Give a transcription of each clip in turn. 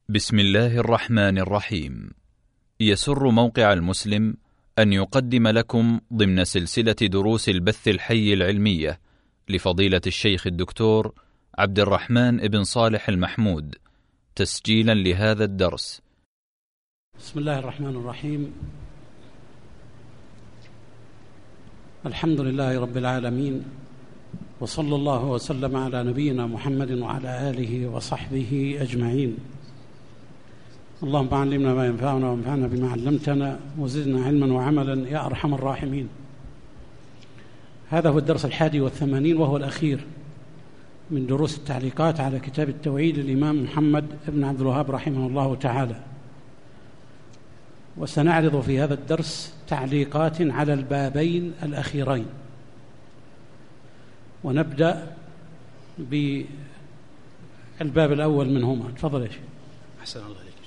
بسم الله الرحمن الرحيم. يسر موقع المسلم أن يقدم لكم ضمن سلسلة دروس البث الحي العلمية لفضيلة الشيخ الدكتور عبد الرحمن بن صالح المحمود تسجيلا لهذا الدرس. بسم الله الرحمن الرحيم. الحمد لله رب العالمين، وصلى الله وسلم على نبينا محمد وعلى آله وصحبه أجمعين. اللهم علمنا ما ينفعنا وانفعنا بما علمتنا وزدنا علما وعملا يا أرحم الراحمين. هذا هو الدرس 81 وهو الأخير من دروس التعليقات على كتاب التوحيد للإمام محمد بن عبد الوهاب رحمه الله تعالى، وسنعرض في هذا الدرس تعليقات على البابين الأخيرين، ونبدأ بالباب الأول منهما. تفضل يا شيخ. أحسن الله عليك.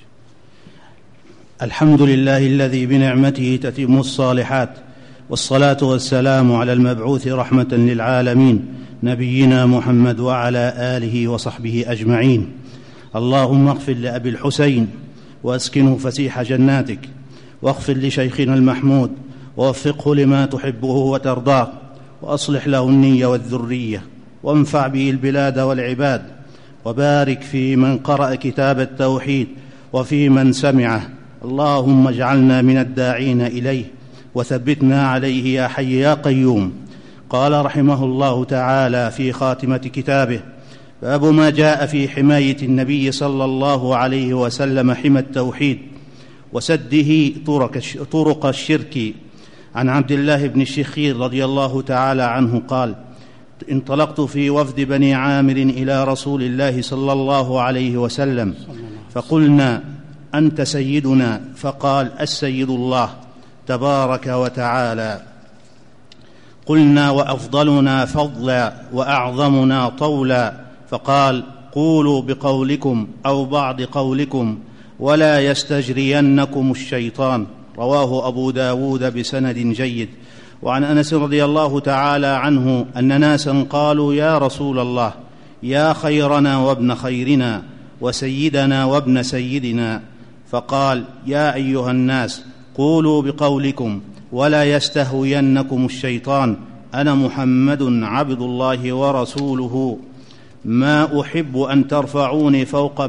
الحمد لله الذي بنعمته تتم الصالحات، والصلاة والسلام على المبعوث رحمة للعالمين نبينا محمد وعلى آله وصحبه أجمعين. اللهم اغفر لأبي الحسين وأسكنه فسيح جناتك، واغفر لشيخنا المحمود ووفقه لما تحبه وترضاه، وأصلح له النية والذرية، وانفع به البلاد والعباد، وبارك في من قرأ كتاب التوحيد وفي من سمعه. اللهم اجعلنا من الداعين إليه وثبتنا عليه يا حي يا قيوم. قال رحمه الله تعالى في خاتمة كتابه: باب ما جاء في حماية النبي صلى الله عليه وسلم حمى التوحيد وسده طرق الشرك. عن عبد الله بن الشخير رضي الله تعالى عنه قال: انطلقت في وفد بني عامر إلى رسول الله صلى الله عليه وسلم، فقلنا: أنت سيدنا؟ فقال: السيد الله تبارك وتعالى. قلنا: وأفضلنا فضلا وأعظمنا طولا؟ فقال: قولوا بقولكم أو بعض قولكم ولا يستجرينكم الشيطان. رواه أبو داود بسند جيد. وعن أنس رضي الله تعالى عنه أن ناسا قالوا: يا رسول الله، يا خيرنا وابن خيرنا وسيدنا وابن سيدنا. فقال: يا أيها الناس، قولوا بقولكم ولا يستهوينكم الشيطان. أنا محمد عبد الله ورسوله، ما أحب أن ترفعوني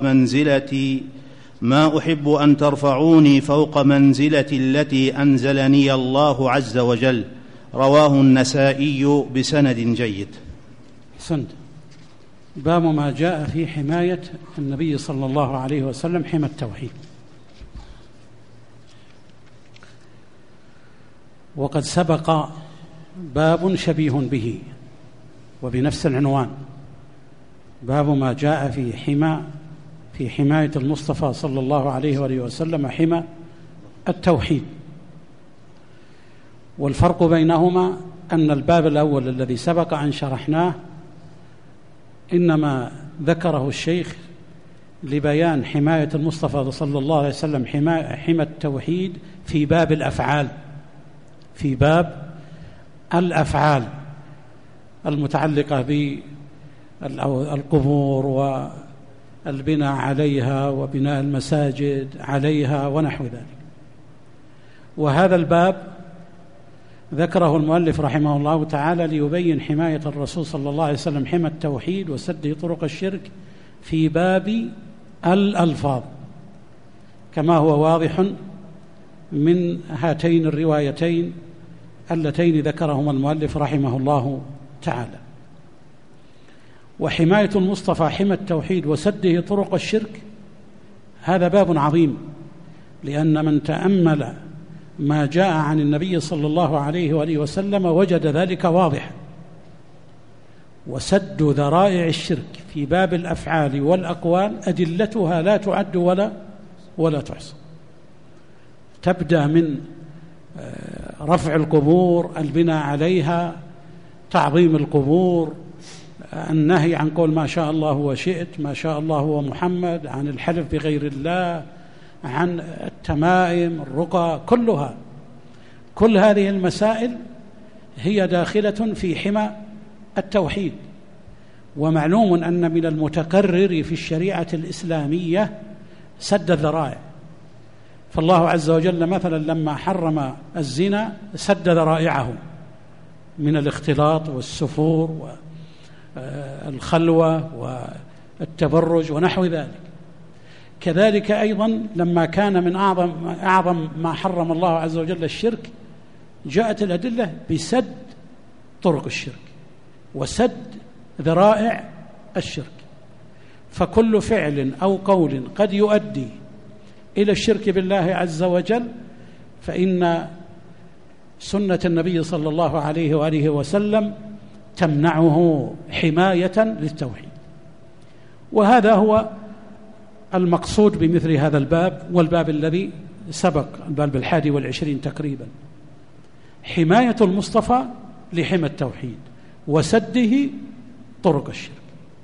فوق منزلتي التي أنزلني الله عز وجل. رواه النسائي بسند جيد. أحسنت. باب ما جاء في حماية النبي صلى الله عليه وسلم حمى التوحيد. وقد سبق باب شبيه به وبنفس العنوان: باب ما جاء في حماية المصطفى صلى الله عليه وآله وسلم حمى التوحيد. والفرق بينهما أن الباب الأول الذي سبق أن شرحناه إنما ذكره الشيخ لبيان حماية المصطفى صلى الله عليه وسلم حمى التوحيد في باب الأفعال المتعلقة بالقبور والبناء عليها وبناء المساجد عليها ونحو ذلك. وهذا الباب ذكره المؤلف رحمه الله تعالى ليبين حماية الرسول صلى الله عليه وسلم حمى التوحيد وسده طرق الشرك في باب الألفاظ، كما هو واضح من هاتين الروايتين اللتين ذكرهما المؤلف رحمه الله تعالى. وحماية المصطفى حمى التوحيد وسده طرق الشرك هذا باب عظيم، لأن من تأمل ما جاء عن النبي صلى الله عليه وآله وسلم وجد ذلك واضحا. وسد ذرائع الشرك في باب الأفعال والأقوال أدلتها لا تعد ولا تحصى. تبدأ من رفع القبور، البناء عليها، تعظيم القبور، النهي عن قول ما شاء الله وشئت، ما شاء الله ومحمد، عن الحلف بغير الله، عن التمائم، الرقى، كل هذه المسائل هي داخلة في حمى التوحيد. ومعلوم أن من المتكرر في الشريعة الإسلامية سد الذرائع. فالله عز وجل مثلا لما حرم الزنا سد ذرائعه من الاختلاط والسفور والخلوة والتبرج ونحو ذلك. كذلك أيضا لما كان من أعظم ما حرم الله عز وجل الشرك، جاءت الأدلة بسد طرق الشرك وسد ذرائع الشرك. فكل فعل أو قول قد يؤدي إلى الشرك بالله عز وجل فإن سنة النبي صلى الله عليه وآله وسلم تمنعه حماية للتوحيد. وهذا هو المقصود بمثل هذا الباب، والباب الذي سبق، الباب 21 تقريبا، حماية المصطفى لحمى التوحيد وسده طرق الشرك.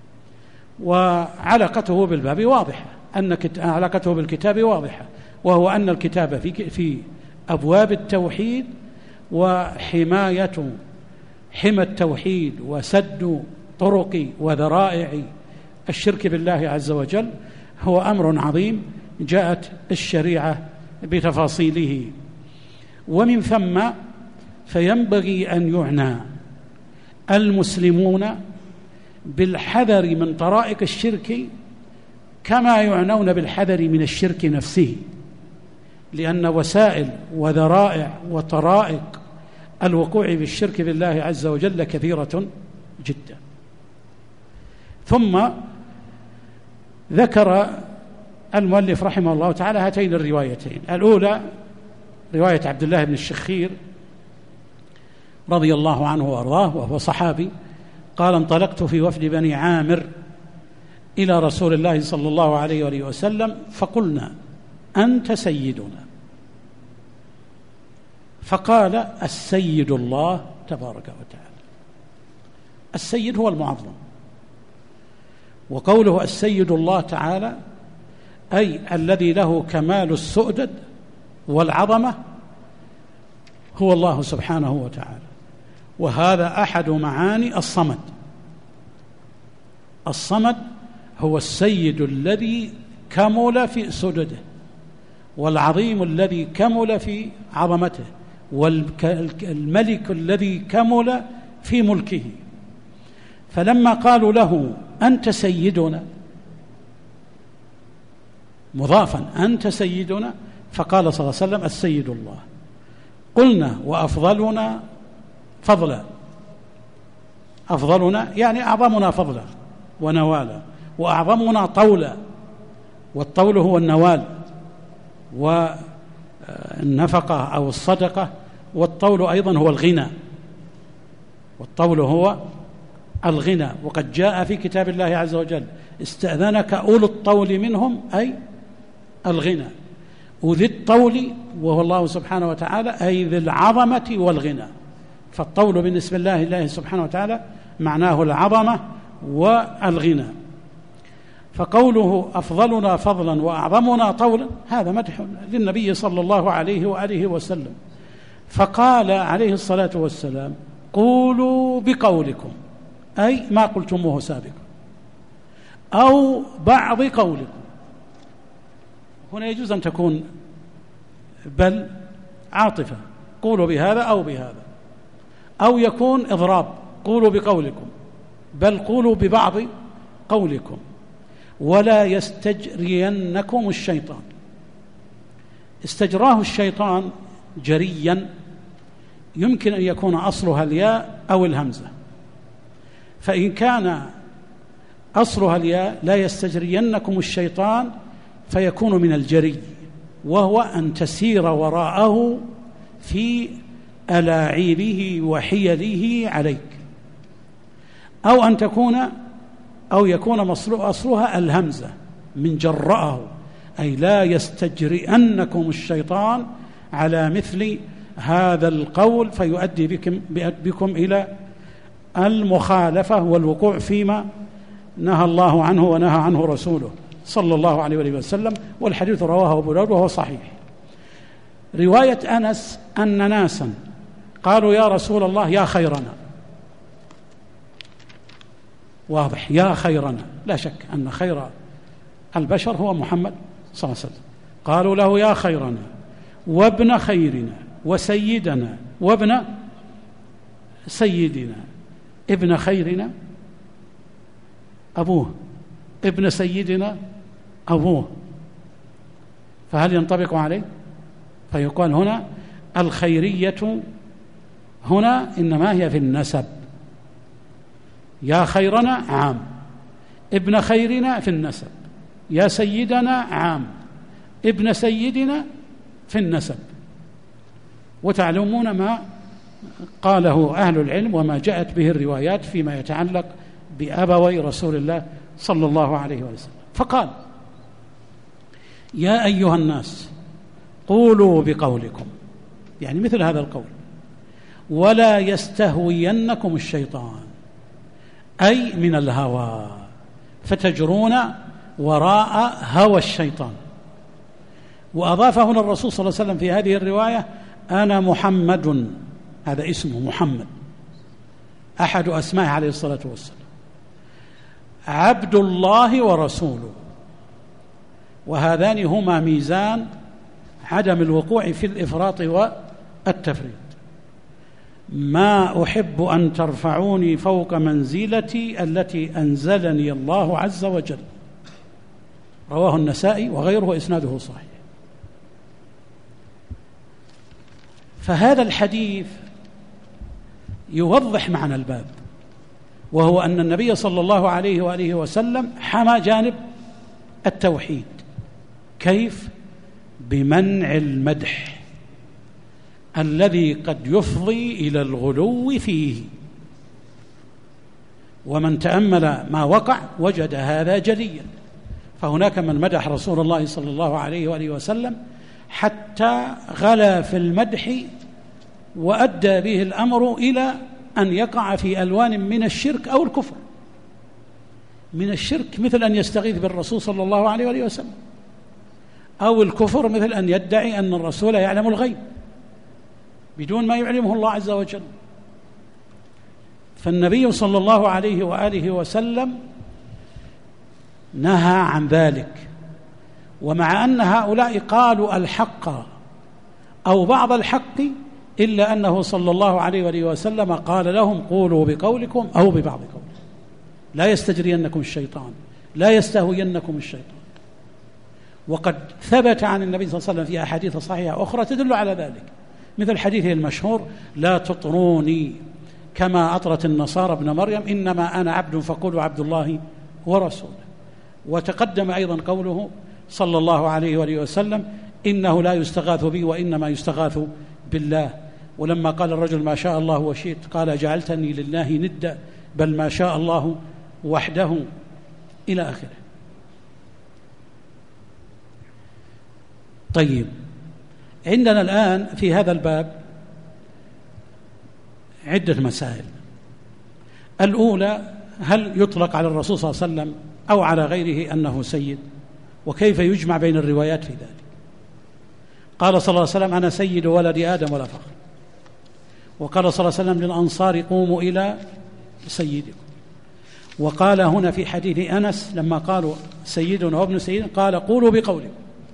وعلاقته بالباب واضحة، علاقته بالكتاب واضحة، وهو أن الكتاب في أبواب التوحيد وحماية حمى التوحيد وسد طرق وذرائع الشرك بالله عز وجل هو أمر عظيم جاءت الشريعة بتفاصيله. ومن ثم فينبغي أن يعنى المسلمون بالحذر من طرائق الشرك كما يعنون بالحذر من الشرك نفسه، لأن وسائل وذرائع وطرائق الوقوع بالشرك بالله عز وجل كثيرة جدا. ثم ذكر المؤلف رحمه الله تعالى هاتين الروايتين. الأولى رواية عبد الله بن الشخير رضي الله عنه وأرضاه، وهو صحابي، قال: انطلقت في وفد بني عامر إلى رسول الله صلى الله عليه وآله وسلم فقلنا: أنت سيدنا. فقال: السيد الله تبارك وتعالى. السيد هو المعظم، وقوله السيد الله تعالى أي الذي له كمال السؤدد والعظمة هو الله سبحانه وتعالى. وهذا أحد معاني الصمد. الصمد هو السيد الذي كمل في سؤدده، والعظيم الذي كمل في عظمته، والملك الذي كمل في ملكه. فلما قالوا له: أنت سيدنا، مضافا، أنت سيدنا، فقال صلى الله عليه وسلم: السيد الله. قلنا: وأفضلنا فضلا. أفضلنا يعني أعظمنا فضلا ونوالا، وأعظمنا طولا، والطول هو النوال والنفقة أو الصدقة، والطول أيضا هو الغنى، والطول هو الغنى. وقد جاء في كتاب الله عز وجل: استأذنك أولو الطول منهم، أي الغنى. وذي الطول وهو الله سبحانه وتعالى أي ذي العظمة والغنى. فالطول بالنسبة لله سبحانه وتعالى معناه العظمة والغنى. فقوله أفضلنا فضلا وأعظمنا طولا هذا مدح للنبي صلى الله عليه وآله وسلم. فقال عليه الصلاة والسلام: قولوا بقولكم، أي ما قلتموه سابقا، أو بعض قولكم. هنا يجوز أن تكون بل عاطفة، قولوا بهذا أو بهذا، أو يكون إضراب، قولوا بقولكم، بل قولوا ببعض قولكم، ولا يستجرينكم الشيطان. استجراه الشيطان جريا يمكن أن يكون أصلها الياء أو الهمزة، فإن كان أصلها الياء لا يستجرينكم الشيطان فيكون من الجري، وهو أن تسير وراءه في ألاعيبه وحيله عليك، أو يكون أصلها الهمزة من جرأه، أي لا يستجرئنكم الشيطان على مثل هذا القول فيؤدي بكم إلى المخالفة والوقوع فيما نهى الله عنه ونهى عنه رسوله صلى الله عليه وسلم. والحديث رواه أبو داود وهو صحيح. رواية أنس أن ناسا قالوا: يا رسول الله يا خيرنا. واضح، يا خيرنا، لا شك أن خير البشر هو محمد صلى الله عليه وسلم. قالوا له يا خيرنا وابن خيرنا وسيدنا وابن سيدنا. ابن خيرنا أبوه، ابن سيدنا أبوه، فهل ينطبق عليه؟ فيقال هنا الخيرية هنا إنما هي في النسب. يا خيرنا عام، ابن خيرنا في النسب، يا سيدنا عام، ابن سيدنا في النسب. وتعلمون ما قاله أهل العلم وما جاءت به الروايات فيما يتعلق بأبوي رسول الله صلى الله عليه وسلم. فقال يا أيها الناس قولوا بقولكم، يعني مثل هذا القول، ولا يستهوينكم الشيطان، أي من الهوى، فتجرون وراء هوى الشيطان. وأضاف هنا الرسول صلى الله عليه وسلم في هذه الرواية أنا محمد، هذا اسمه محمد أحد أسمائه عليه الصلاة والسلام، عبد الله ورسوله. وهذان هما ميزان عدم الوقوع في الإفراط والتفريط. ما أحب أن ترفعوني فوق منزلتي التي أنزلني الله عز وجل. رواه النسائي وغيره، إسناده صحيح. فهذا الحديث يوضح معنى الباب، وهو أن النبي صلى الله عليه وآله وسلم حمى جانب التوحيد. كيف؟ بمنع المدح الذي قد يفضي إلى الغلو فيه. ومن تأمل ما وقع وجد هذا جليا. فهناك من مدح رسول الله صلى الله عليه وآله وسلم حتى غلا في المدح وأدى به الأمر إلى أن يقع في ألوان من الشرك أو الكفر. من الشرك مثل أن يستغيث بالرسول صلى الله عليه وآله وسلم، أو الكفر مثل أن يدعي أن الرسول يعلم الغيب بدون ما يعلمه الله عز وجل. فالنبي صلى الله عليه وآله وسلم نهى عن ذلك. ومع أن هؤلاء قالوا الحق أو بعض الحق، إلا أنه صلى الله عليه وآله وسلم قال لهم قولوا بقولكم أو ببعض قولكم، لا يستجرينكم الشيطان، لا يستهوينكم الشيطان. وقد ثبت عن النبي صلى الله عليه وسلم في أحاديث صحيحة أخرى تدل على ذلك، مثل حديثه المشهور لا تطروني كما أطرت النصارى ابن مريم، إنما أنا عبد فقولوا عبد الله ورسوله. وتقدم أيضا قوله صلى الله عليه وآله وسلم إنه لا يستغاث بي وإنما يستغاث بالله. ولما قال الرجل ما شاء الله وشئت قال جعلتني لله ندا بل ما شاء الله وحده، إلى آخره. طيب، عندنا الآن في هذا الباب عدة مسائل. الأولى، هل يطلق على الرسول صلى الله عليه وسلم أو على غيره أنه سيد؟ وكيف يجمع بين الروايات في ذلك؟ قال صلى الله عليه وسلم أنا سيد ولد آدم ولا فخر. وقال صلى الله عليه وسلم للأنصار قوموا إلى سيدكم. وقال هنا في حديث أنس لما قالوا سيدنا وابن سيدنا قال قولوا بقولكم،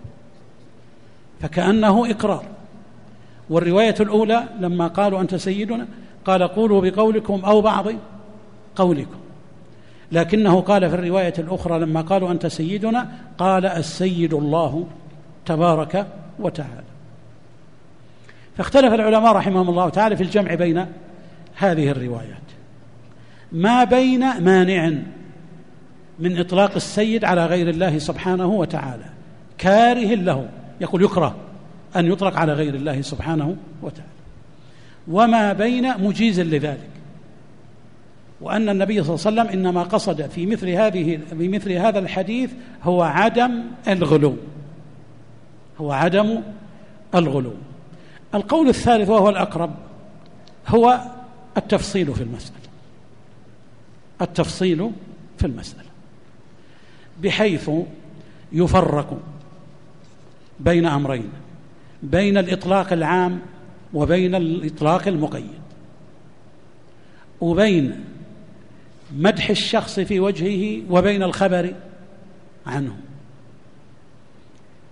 فكأنه إقرار. والرواية الأولى لما قالوا أنت سيدنا قال قولوا بقولكم أو بعض قولكم، لكنه قال في الرواية الأخرى لما قالوا أنت سيدنا قال السيد الله تبارك وتعالى. فاختلف العلماء رحمهم الله تعالى في الجمع بين هذه الروايات، ما بين مانع من إطلاق السيد على غير الله سبحانه وتعالى كاره له، يقول يكره أن يطلق على غير الله سبحانه وتعالى، وما بين مجيز لذلك، وأن النبي صلى الله عليه وسلم إنما قصد في مثل هذا الحديث هو عدم الغلو، هو عدم الغلو. القول الثالث وهو الأقرب هو التفصيل في المسألة، التفصيل في المسألة بحيث يفرق بين أمرين، بين الإطلاق العام وبين الإطلاق المقيد، وبين مدح الشخص في وجهه وبين الخبر عنه.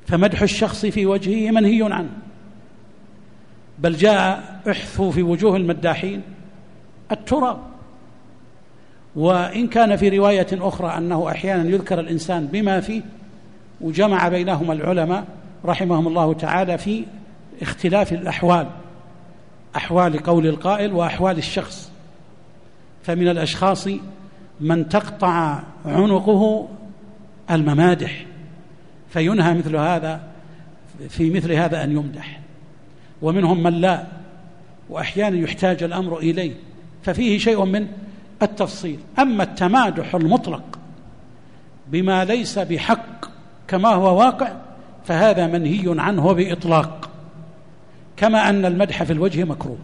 فمدح الشخص في وجهه منهي عنه، بل جاء احثوا في وجوه المداحين التراب. وإن كان في رواية أخرى أنه أحيانا يذكر الإنسان بما فيه، وجمع بينهما العلماء رحمهم الله تعالى في اختلاف الأحوال، أحوال قول القائل وأحوال الشخص. فمن الأشخاص من تقطع عنقه الممادح فينهى مثل هذا في مثل هذا أن يمدح، ومنهم من لا، وأحيانا يحتاج الأمر إليه، ففيه شيء من التفصيل. أما التمادح المطلق بما ليس بحق كما هو واقع فهذا منهي عنه بإطلاق، كما أن المدح في الوجه مكروه.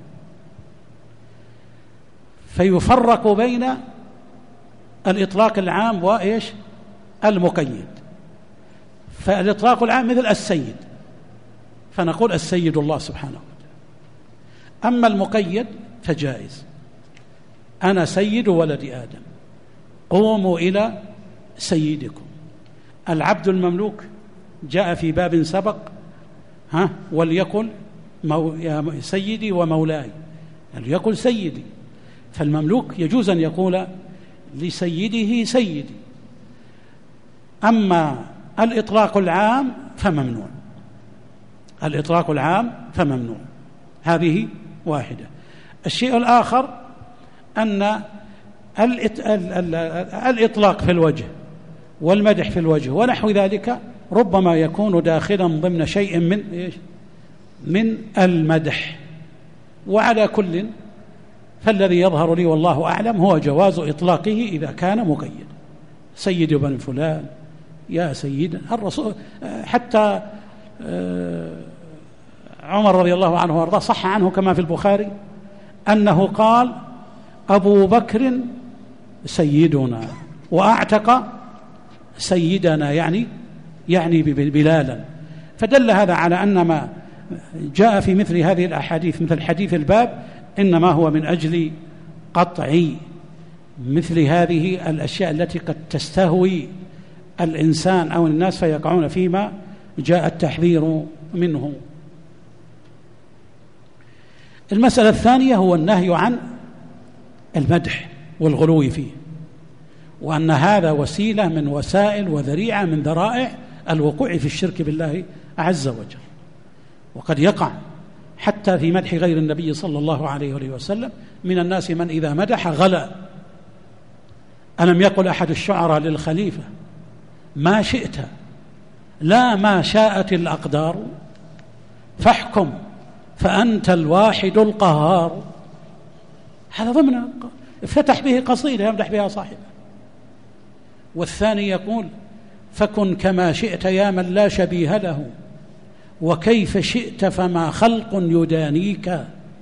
فيفرق بين الإطلاق العام وإيش المقيد. فالإطلاق العام مثل السيد، فنقول السيد الله سبحانه وتعالى. أما المقيد فجائز، أنا سيد ولد آدم، قوموا إلى سيدكم. العبد المملوك جاء في باب سبق وليقل يا سيدي ومولاي، ليقل سيدي. فالمملوك يجوز أن يقول لسيده سيدي. أما الإطلاق العام فممنوع، الإطلاق العام فممنوع. هذه واحدة. الشيء الآخر أن الإطلاق في الوجه والمدح في الوجه ونحو ذلك ربما يكون داخلا ضمن شيء من المدح. وعلى كل فالذي يظهر لي والله أعلم هو جواز إطلاقه إذا كان مقيد. سيد بن فلان، يا سيد الرسول. حتى عمر رضي الله عنه وارضاه صح عنه كما في البخاري أنه قال أبو بكر سيدنا وأعتق سيدنا، يعني بلالا. فدل هذا على أن ما جاء في مثل هذه الأحاديث مثل حديث الباب إنما هو من أجل قطع مثل هذه الأشياء التي قد تستهوي الإنسان أو الناس فيقعون فيما جاء التحذير منه. المسألة الثانية هو النهي عن المدح والغلو فيه، وأن هذا وسيلة من وسائل وذريعة من ذرائع الوقوع في الشرك بالله عز وجل. وقد يقع حتى في مدح غير النبي صلى الله عليه وسلم من الناس من إذا مدح غلا. ألم يقل أحد الشعراء للخليفة ما شئت لا ما شاءت الأقدار، فاحكم فأنت الواحد القهار. هذا ضمن افتتح به قصيدة يمدح بها صاحبه. والثاني يقول فكن كما شئت يا من لا شبيه له، وكيف شئت فما خلق يدانيك.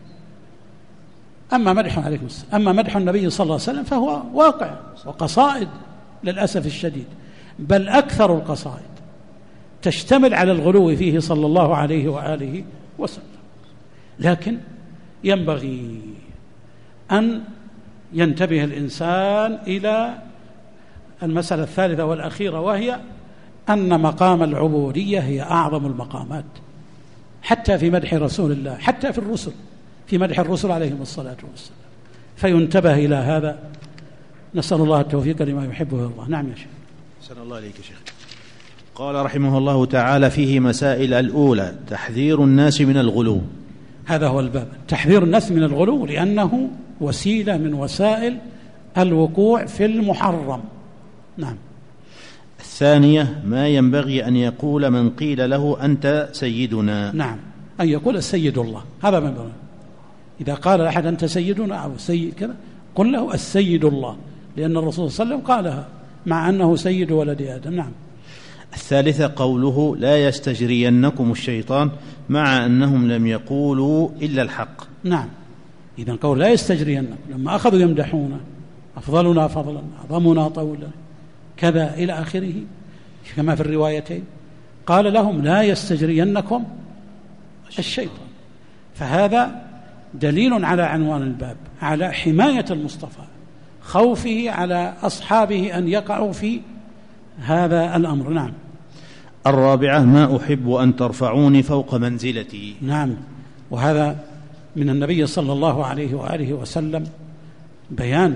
أما مدح النبي صلى الله عليه وسلم فهو واقع وقصائد للأسف الشديد، بل أكثر القصائد تشتمل على الغلو فيه صلى الله عليه وآله وسلم. لكن ينبغي أن ينتبه الإنسان إلى المسألة الثالثة والأخيرة، وهي أن مقام العبودية هي أعظم المقامات حتى في مدح رسول الله، حتى في الرسل، في مدح الرسل عليهم الصلاة والسلام. فينتبه إلى هذا. نسأل الله التوفيق لما يحبه الله. نعم يا شيخ. أحسن الله إليك يا شيخ. قال رحمه الله تعالى فيه مسائل. الأولى تحذير الناس من الغلو. هذا هو الباب، تحذير الناس من الغلو، لأنه وسيلة من وسائل الوقوع في المحرم. نعم. الثانية ما ينبغي أن يقول من قيل له أنت سيدنا. نعم، أن يقول السيد الله. هذا من باب. إذا قال أحد أنت سيدنا أو السيد كذا قل له السيد الله، لأن الرسول صلى الله عليه وسلم قالها مع أنه سيد ولد آدم. نعم. الثالثة قوله لا يستجرينكم الشيطان، مع أنهم لم يقولوا إلا الحق. نعم، إذن قول لا يستجرينكم لما أخذوا يمدحون أفضلنا فضلا أعظمنا طولا كذا إلى آخره كما في الروايتين، قال لهم لا يستجرينكم الشيطان. فهذا دليل على عنوان الباب، على حماية المصطفى، خوفه على أصحابه أن يقعوا في هذا الأمر. نعم. الرابعة: ما أحب أن ترفعوني فوق منزلتي. نعم، وهذا من النبي صلى الله عليه وآله وسلم بيان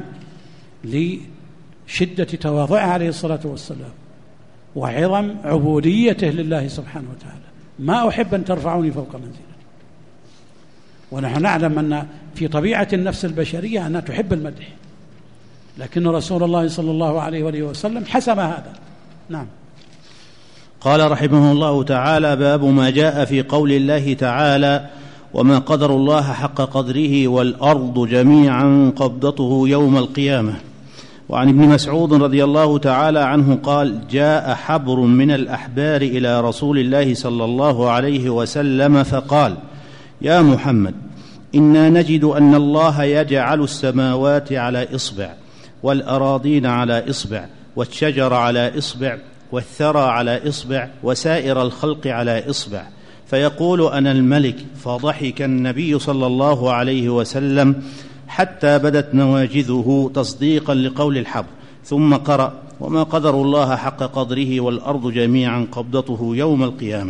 لشدة تواضعه عليه الصلاة والسلام وعظم عبوديته لله سبحانه وتعالى. ما أحب أن ترفعوني فوق منزلتي. ونحن نعلم أن في طبيعة النفس البشرية أنها تحب المدح، لكن رسول الله صلى الله عليه وآله وسلم حسم هذا. نعم. قال رحمه الله تعالى: باب ما جاء في قول الله تعالى: وما قدر الله حق قدره والأرض جميعا قبضته يوم القيامة. وعن ابن مسعود رضي الله تعالى عنه قال: جاء حبر من الأحبار إلى رسول الله صلى الله عليه وسلم فقال: يا محمد، إنا نجد أن الله يجعل السماوات على إصبع، والأراضين على إصبع، والشجر على إصبع، والثرى على إصبع، وسائر الخلق على إصبع، فيقول: أنا الملك. فضحك النبي صلى الله عليه وسلم حتى بدت نواجذه تصديقا لقول الحبر، ثم قرأ: وما قدر الله حق قدره والأرض جميعا قبضته يوم القيامة.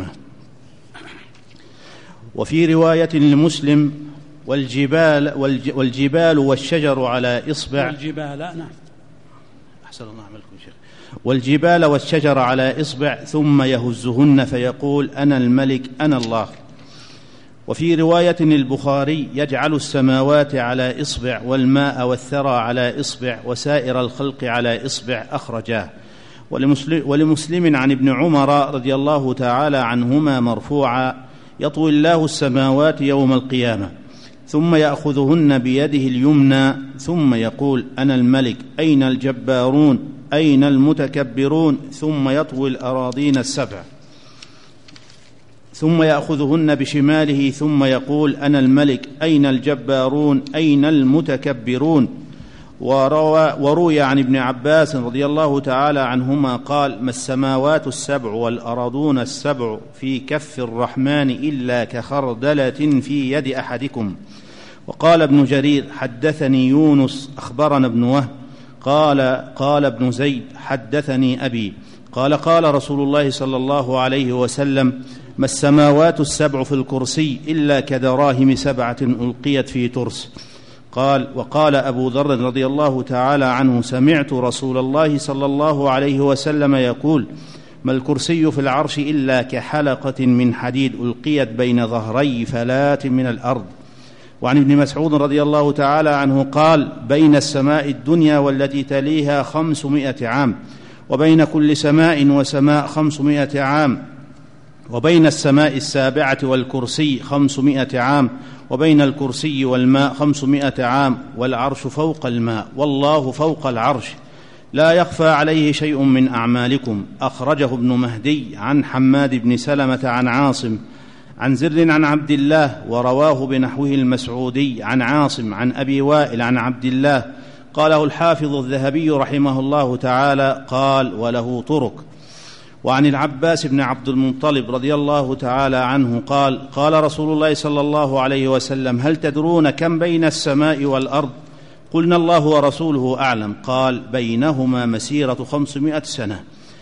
وفي رواية لمسلم: والجبال والشجر على إصبع. والجبال، نعم. أحسن الله عملكم شيخ. والجبال والشجر على إصبع ثم يهزهن فيقول: أنا الملك أنا الله. وفي رواية البخاري: يجعل السماوات على إصبع، والماء والثرى على إصبع، وسائر الخلق على إصبع. أخرجاه. ولمسلم عن ابن عمر رضي الله تعالى عنهما مرفوعا: يطوي الله السماوات يوم القيامة ثم يأخذهن بيده اليمنى ثم يقول: أنا الملك أين الجبارون أين المتكبرون، ثم يطوي الأراضين السبع ثم يأخذهن بشماله ثم يقول: أنا الملك أين الجبارون أين المتكبرون. وروي عن ابن عباس رضي الله تعالى عنهما قال: ما السماوات السبع والأراضون السبع في كف الرحمن إلا كخردلة في يد أحدكم. وقال ابن جرير: حدثني يونس أخبرنا ابن وهب قال ابن زيد: حدثني أبي قال رسول الله صلى الله عليه وسلم: ما السماوات السبع في الكرسي إلا كدراهم 7 ألقيت في ترس. وقال أبو ذر رضي الله تعالى عنه: سمعت رسول الله صلى الله عليه وسلم يقول: ما الكرسي في العرش إلا كحلقة من حديد ألقيت بين ظهري فلاة من الأرض. وعن ابن مسعود رضي الله تعالى عنه قال: بين السماء الدنيا والتي تليها 500 عام، وبين كل سماء وسماء 500 عام، وبين السماء السابعة والكرسي 500 عام، وبين الكرسي والماء 500 عام، والعرش فوق الماء والله فوق العرش، لا يخفى عليه شيء من أعمالكم. أخرجه ابن مهدي عن حماد بن سلمة عن عاصم عن زر عن عبد الله، ورواه بنحوه المسعودي عن عاصم عن أبي وائل عن عبد الله. قاله الحافظ الذهبي رحمه الله تعالى، قال: وله طرق. وعن العباس بن عبد المطلب رضي الله تعالى عنه قال: قال رسول الله صلى الله عليه وسلم: هل تدرون كم بين السماء والأرض؟ قلنا: الله ورسوله أعلم. قال: بينهما مسيرة 500 سنة،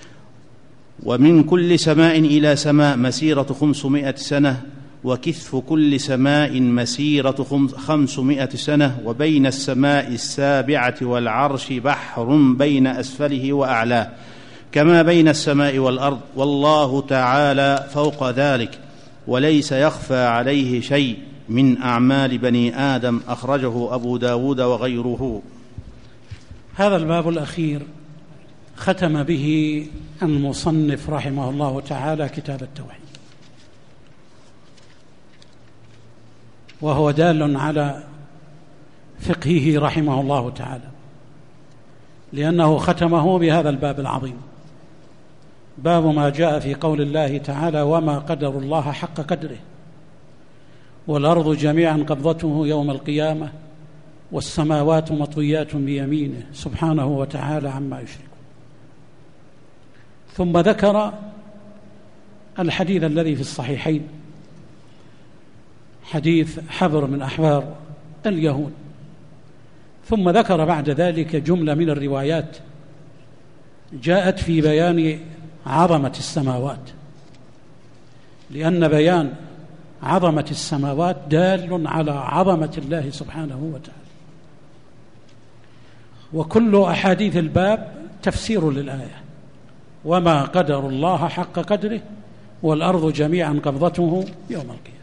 ومن كل سماء إلى سماء مسيرة 500 سنة، وكثف كل سماء مسيرة 500 سنة، وبين السماء السابعة والعرش بحر بين أسفله وأعلاه، كما بين السماء والأرض، والله تعالى فوق ذلك، وليس يخفى عليه شيء من أعمال بني آدم. أخرجه أبو داود وغيره. هذا الباب الأخير ختم به المصنف رحمه الله تعالى كتاب التوحيد، وهو دال على فقهه رحمه الله تعالى، لأنه ختمه بهذا الباب العظيم، باب ما جاء في قول الله تعالى: وما قدر الله حق قدره والأرض جميعا قبضته يوم القيامة والسماوات مطويات بيمينه سبحانه وتعالى عما يشركون. ثم ذكر الحديث الذي في الصحيحين، حديث حبر من أحبار اليهود، ثم ذكر بعد ذلك جملة من الروايات جاءت في بيان عظمة السماوات لأن بيان عظمة السماوات دال على عظمة الله سبحانه وتعالى. وكل أحاديث الباب تفسير للآية: وما قدر الله حق قدره والأرض جميعا قبضته يوم القيامة.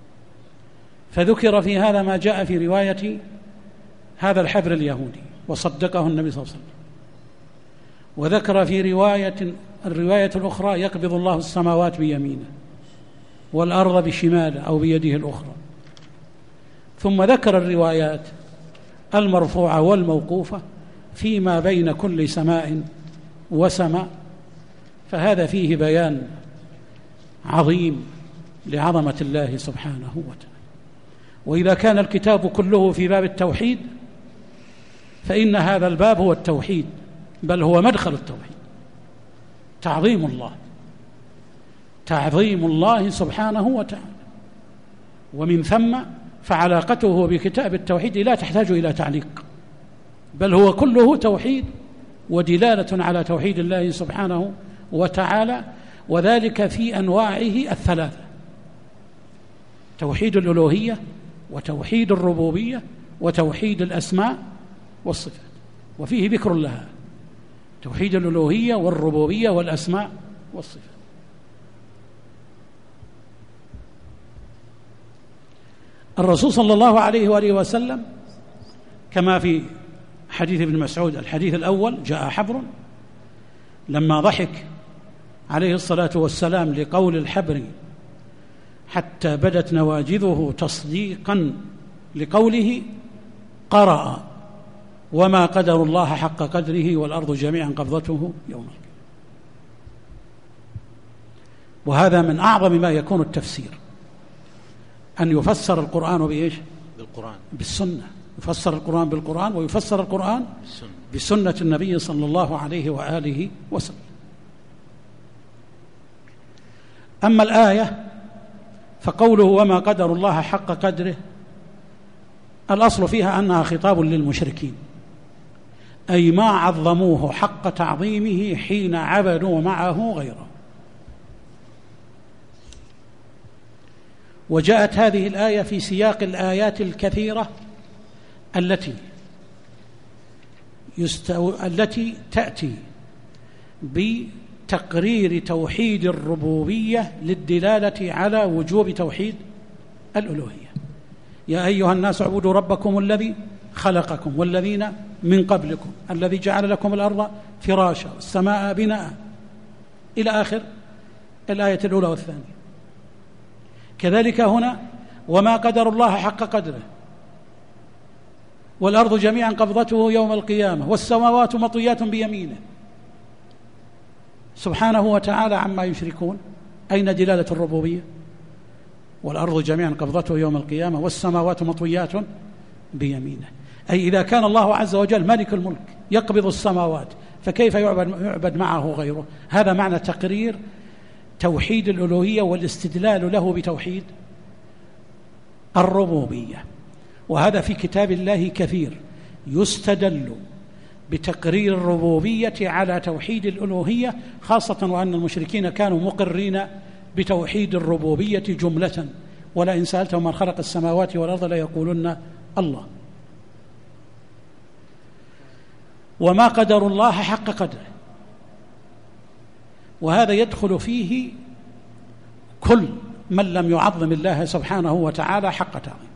فذكر في هذا ما جاء في رواية هذا الحبر اليهودي وصدقه النبي صلى الله عليه وسلم، وذكر في الرواية الأخرى: يقبض الله السماوات بيمينه والأرض بشماله أو بيده الأخرى. ثم ذكر الروايات المرفوعة والموقوفة فيما بين كل سماء وسماء. فهذا فيه بيان عظيم لعظمة الله سبحانه وتعالى. وإذا كان الكتاب كله في باب التوحيد فإن هذا الباب هو التوحيد، بل هو مدخل التوحيد، تعظيم الله سبحانه وتعالى. ومن ثم فعلاقته بكتاب التوحيد لا تحتاج إلى تعليق، بل هو كله توحيد ودلالة على توحيد الله سبحانه وتعالى، وذلك في أنواعه الثلاثة: توحيد الألوهية وتوحيد الربوبية وتوحيد الأسماء والصفات. وفيه ذكر لها: توحيد الألوهية والربوبية والأسماء والصفات. الرسول صلى الله عليه وآله وسلم كما في حديث ابن مسعود الحديث الأول: جاء حبر، لما ضحك عليه الصلاة والسلام لقول الحبر حتى بدت نواجذه تصديقا لقوله، قرأ: وما قدر الله حق قدره والأرض جميعا قبضته يوم القيامة. وهذا من أعظم ما يكون التفسير، أن يفسر القرآن بإيش؟ بالسنة. يفسر القرآن بالقرآن، ويفسر القرآن بسنة النبي صلى الله عليه وآله وسلم. أما الآية فقوله: وما قدر الله حق قدره، الأصل فيها أنها خطاب للمشركين، أي ما عظموه حق تعظيمه حين عبدوا معه غيره. وجاءت هذه الآية في سياق الآيات الكثيرة التي تأتي بتقرير توحيد الربوبية للدلالة على وجوب توحيد الألوهية. يا أيها الناس اعبدوا ربكم الذي خلقكم والذين من قبلكم الذي جعل لكم الأرض فراشا والسماء بناء، إلى آخر الآية الأولى والثانية. كذلك هنا: وما قدر الله حق قدره والأرض جميعا قبضته يوم القيامة والسماوات مطويات بيمينه، سبحانه وتعالى عما يشركون. أين دلالة الربوبية؟ والأرض جميعا قبضته يوم القيامة والسماوات مطويات بيمينه. أي إذا كان الله عز وجل مالك الملك يقبض السماوات، فكيف يعبد معه غيره؟ هذا معنى تقرير توحيد الألوهية والاستدلال له بتوحيد الربوبية. وهذا في كتاب الله كثير، يستدل بتقرير الربوبية على توحيد الألوهية، خاصة وأن المشركين كانوا مقرين بتوحيد الربوبية جملة، ولئن سألتهم من خلق السماوات والأرض ليقولن الله. وما قدر الله حق قدره، وهذا يدخل فيه كل من لم يعظم الله سبحانه وتعالى حق تعظيمه.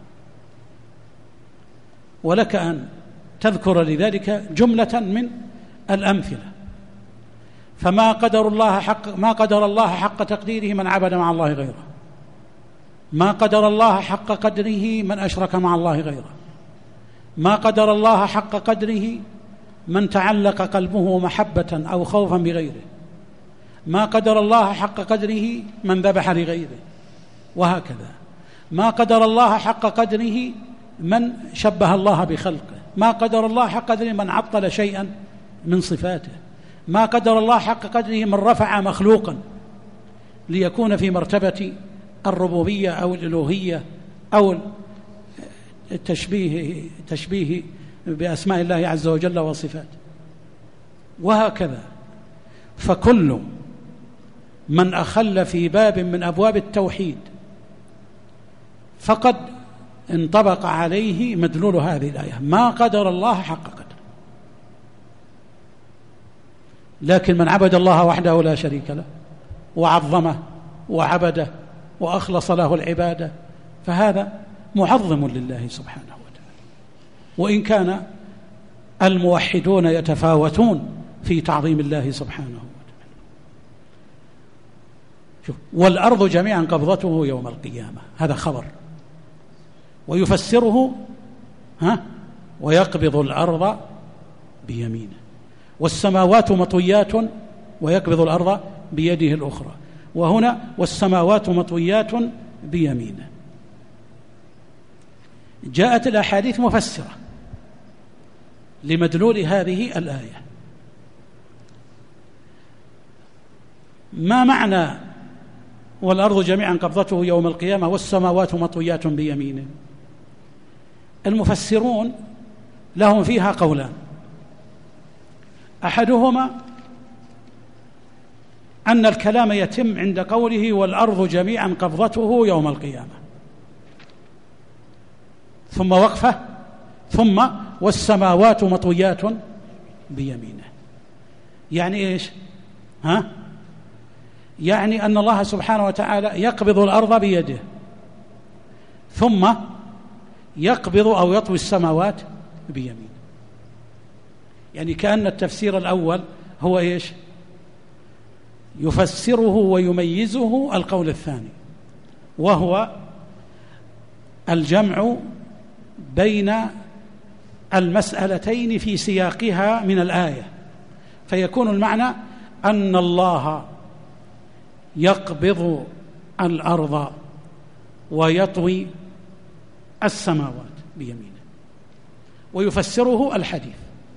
ولك أن تذكر لذلك جملة من الأمثلة. فما قدر الله حق تقديره من عبد مع الله غيره، ما قدر الله حق قدره من أشرك مع الله غيره، ما قدر الله حق قدره من تعلق قلبه محبة أو خوفا بغيره، ما قدر الله حق قدره من ذبح لغيره، وهكذا. ما قدر الله حق قدره من شبه الله بخلقه، ما قدر الله حق قدره من عطل شيئا من صفاته، ما قدر الله حق قدره من رفع مخلوقا ليكون في مرتبة الربوبية أو الألوهية أو التشبيه بأسماء الله عز وجل وصفاته، وهكذا. فكل من أخل في باب من أبواب التوحيد فقد انطبق عليه مدلول هذه الآية: ما قدر الله حق قدر. لكن من عبد الله وحده لا شريك له وعظمه وعبده وأخلص له العبادة فهذا معظم لله سبحانه وتعالى. وإن كان الموحدون يتفاوتون في تعظيم الله سبحانه وتعالى. شوف: والأرض جميعا قبضته يوم القيامة، هذا خبر. ويفسره ويقبض الأرض بيمينه، والسماوات مطويات ويقبض الأرض بيده الأخرى، وهنا والسماوات مطويات بيمينه. جاءت الأحاديث مفسرة لمدلول هذه الآية. ما معنى والأرض جميعا قبضته يوم القيامة والسماوات مطويات بيمينه؟ المفسرون لهم فيها قولان: أحدهما أن الكلام يتم عند قوله والأرض جميعا قبضته يوم القيامة، ثم وقفة، ثم والسماوات مطويات بيمينه. يعني إيش؟ يعني أن الله سبحانه وتعالى يقبض الأرض بيده، ثم يقبض أو يطوي السماوات بيمينه. يعني كأن التفسير الأول هو إيش؟ يفسره ويميزه القول الثاني، وهو الجمع بين المسألتين في سياقها من الآية، فيكون المعنى أن الله يقبض الأرض ويطوي السماوات بيمينه. ويفسره الحديث: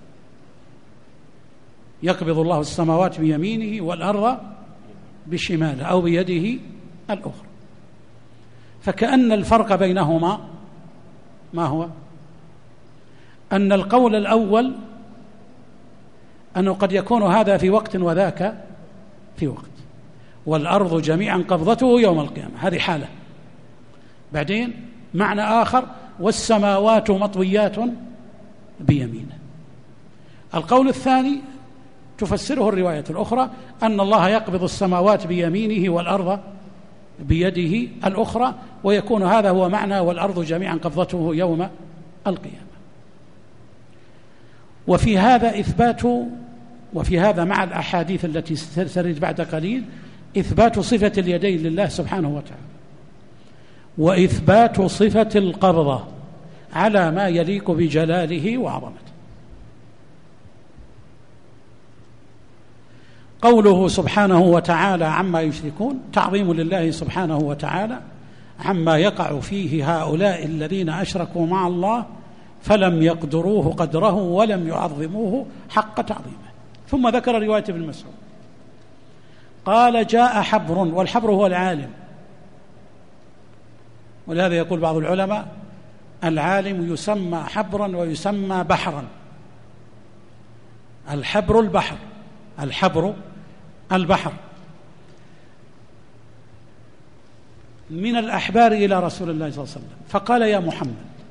يقبض الله السماوات بيمينه والأرض بشماله أو بيده الأخرى. فكأن الفرق بينهما ما هو؟ أن القول الأول أنه قد يكون هذا في وقت وذاك في وقت، والأرض جميعا قبضته يوم القيامة، هذه حالة. بعدين معنى آخر: والسماوات مطويات بيمينه. القول الثاني تفسره الرواية الأخرى أن الله يقبض السماوات بيمينه والأرض بيده الأخرى، ويكون هذا هو معنى والأرض جميعا قبضته يوم القيامة. وفي هذا مع الأحاديث التي سترد بعد قليل إثبات صفة اليدين لله سبحانه وتعالى، وإثبات صفة القبضة على ما يليق بجلاله وعظمته. قوله سبحانه وتعالى عما يشركون تعظيم لله سبحانه وتعالى عما يقع فيه هؤلاء الذين أشركوا مع الله فلم يقدروه قدره ولم يعظموه حق تعظيمه. ثم ذكر رواية ابن مسعود قال: جاء حبر، والحبر هو العالم. ولهذا يقول بعض العلماء: العالم يسمى حبرا ويسمى بحرا. الحبر البحر، الحبر البحر. من الأحبار إلى رسول الله صلى الله عليه وسلم فقال: يا محمد،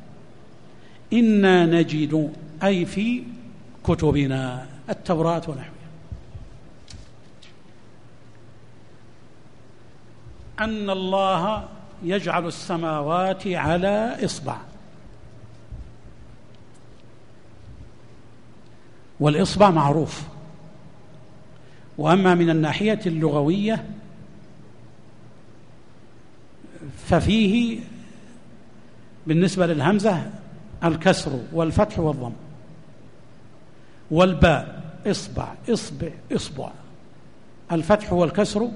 إنا نجد، أي في كتبنا التوراة ونحوها، أن الله يجعل السماوات على إصبع، والإصبع معروف. وأما من الناحية اللغوية ففيه بالنسبة للهمزة الكسر والفتح والضم، والباء إصبع، إصبع، إصبع، الفتح والكسر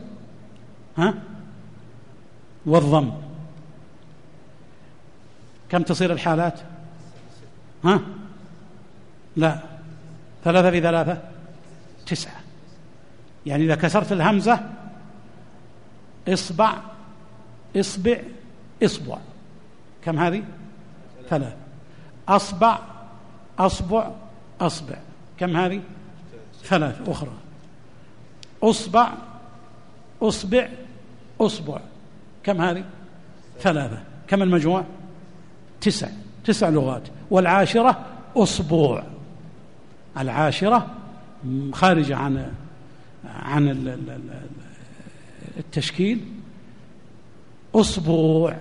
والضم. كم تصير الحالات؟ لا، 3 في 3 9. يعني إذا كسرت الهمزة إصبع، إصبع، إصبع، كم هذه؟ 3. أصبع، أصبع، أصبع، كم هذه؟ 3 أخرى. أصبع، أصبع، كم هذه؟ 3. كم المجموع؟ 9 لغات. والعاشرة أصبوع، العاشرة خارجة عن التشكيل، أصبوع.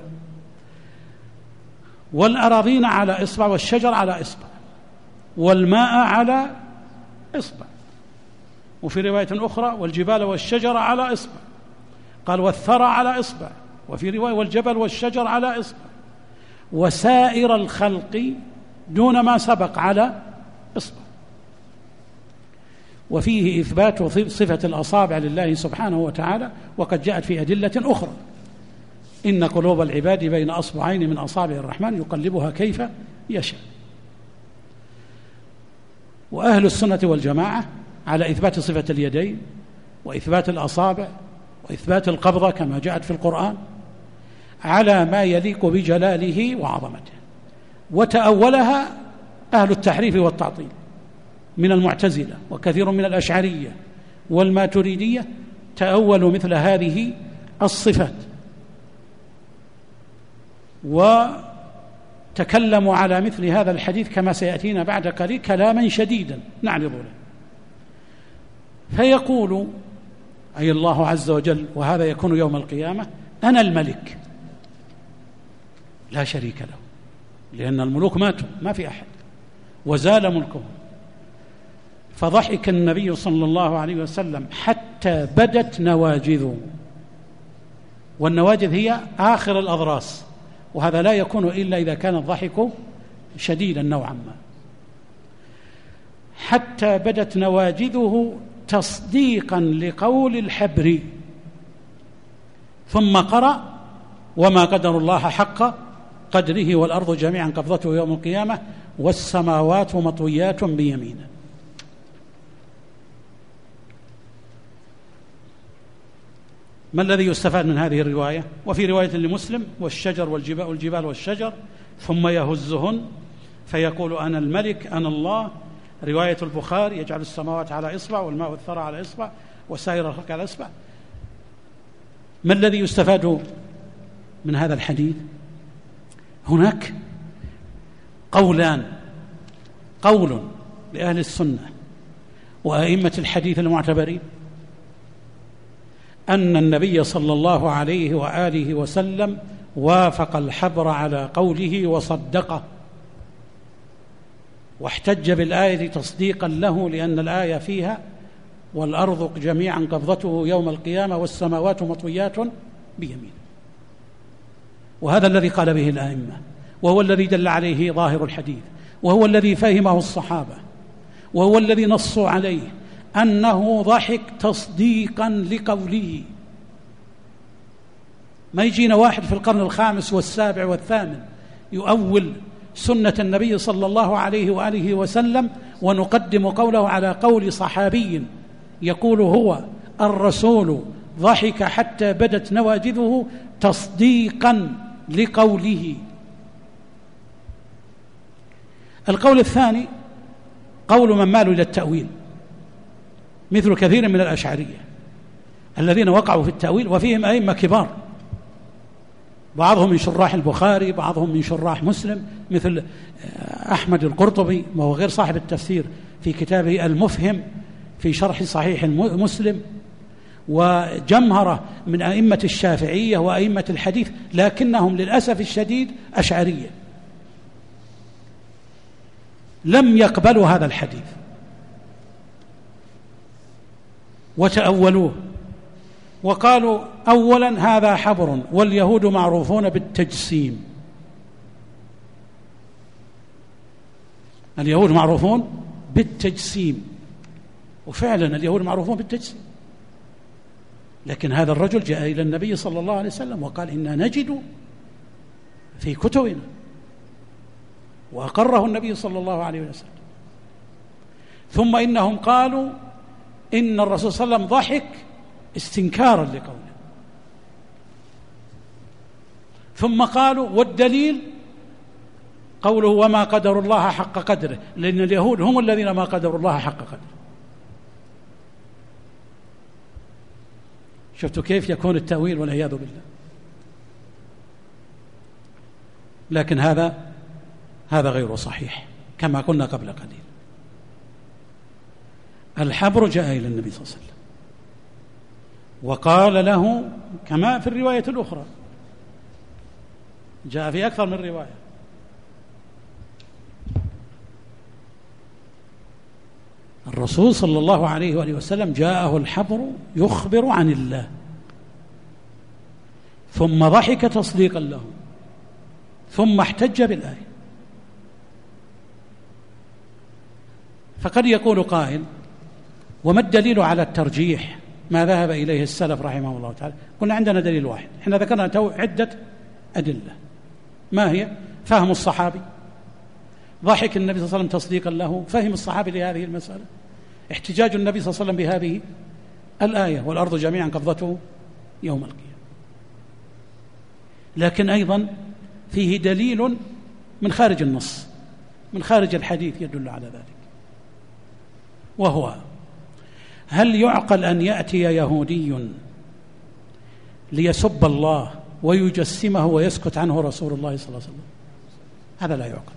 والأراضين على إصبع، والشجر على إصبع، والماء على إصبع. وفي رواية أخرى والجبال والشجر على إصبع، قال والثرى على إصبع. وفي رواية والجبل والشجر على إصبع. وسائر الخلق دون ما سبق على إصبع. وفيه إثبات صفة الأصابع لله سبحانه وتعالى، وقد جاءت في أدلة أخرى: إن قلوب العباد بين أصبعين من أصابع الرحمن يقلبها كيف يشاء. وأهل السنة والجماعة على إثبات صفة اليدين، وإثبات الأصابع، وإثبات القبضة كما جاءت في القرآن على ما يليق بجلاله وعظمته. وتأولها أهل التحريف والتعطيل من المعتزلة وكثير من الأشعرية والماتريدية، تأولوا مثل هذه الصفات وتكلموا على مثل هذا الحديث كما سيأتينا بعد قليل كلاما شديدا نعرض له. فيقول أي الله عز وجل، وهذا يكون يوم القيامة: أنا الملك لا شريك له، لأن الملوك ماتوا، ما في أحد، وزال ملكهم. فضحك النبي صلى الله عليه وسلم حتى بدت نواجذه، والنواجذ هي آخر الأضراس، وهذا لا يكون إلا إذا كان الضحك شديدا نوعا ما. حتى بدت نواجذه تصديقا لقول الحبر، ثم قرأ: وما قدر الله حق قدره والأرض جميعا قبضته يوم القيامة والسماوات مطويات بيمينه. ما الذي يستفاد من هذه الرواية؟ وفي رواية لمسلم: والشجر والجبال والشجر ثم يهزهن فيقول أنا الملك أنا الله. رواية البخاري: يجعل السماوات على إصبع والماء والثرى على إصبع وسائر الخلق على إصبع. ما الذي يستفاد من هذا الحديث؟ هناك قولان: قول لأهل السنة وأئمة الحديث المعتبرين أن النبي صلى الله عليه وآله وسلم وافق الحبر على قوله وصدقه، واحتج بالآية تصديقا له، لأن الآية فيها: والأرض جميعا قبضته يوم القيامة والسماوات مطويات بيمينه. وهذا الذي قال به الأئمة، وهو الذي دل عليه ظاهر الحديث، وهو الذي فهمه الصحابة، وهو الذي نصوا عليه أنه ضحك تصديقا لقوله. ما يجينا واحد في القرن الخامس والسابع والثامن يؤول سنة النبي صلى الله عليه وآله وسلم ونقدم قوله على قول صحابي يقول هو الرسول ضحك حتى بدت نواجذه تصديقا لقوله. القول الثاني قول من مالوا إلى التأويل، مثل كثير من الأشعرية الذين وقعوا في التأويل، وفيهم أئمة كبار، بعضهم من شراح البخاري، بعضهم من شراح مسلم، مثل أحمد القرطبي وهو غير صاحب التفسير في كتابه المفهم في شرح صحيح مسلم، وجمهرة من أئمة الشافعية وأئمة الحديث، لكنهم للأسف الشديد أشعرية لم يقبلوا هذا الحديث وتأولوه وقالوا: أولا هذا حبر، واليهود معروفون بالتجسيم. اليهود معروفون بالتجسيم، وفعلا اليهود معروفون بالتجسيم، لكن هذا الرجل جاء إلى النبي صلى الله عليه وسلم وقال: إنا نجد في كتبنا، وأقره النبي صلى الله عليه وسلم. ثم إنهم قالوا إن الرسول صلى الله عليه وسلم ضحك استنكارا لقوله، ثم قالوا: والدليل قوله وما قدر الله حق قدره، لأن اليهود هم الذين ما قدروا الله حق قدره. شفتوا كيف يكون التأويل والعياذ بالله. لكن هذا غير صحيح كما قلنا قبل قليل. الحبر جاء إلى النبي صلى الله عليه وسلم وقال له كما في الرواية الأخرى، جاء في أكثر من رواية، الرسول صلى الله عليه وآله وسلم جاءه الحبر يخبر عن الله، ثم ضحك تصديقا له، ثم احتج بالآية. فقد يقول قائل: وما الدليل على الترجيح ما ذهب إليه السلف رحمه الله تعالى؟ قلنا عندنا دليل واحد، احنا ذكرنا عدة أدلة. ما هي؟ فهم الصحابي، ضحك النبي صلى الله عليه وسلم تصديقا له، فهم الصحابي لهذه المسألة، احتجاج النبي صلى الله عليه وسلم بهذه الآية: والأرض جميعا قبضته يوم القيامة. لكن أيضا فيه دليل من خارج النص، من خارج الحديث، يدل على ذلك، وهو: هل يعقل أن يأتي يهودي ليسب الله ويجسمه ويسكت عنه رسول الله صلى الله عليه وسلم؟ هذا لا يعقل.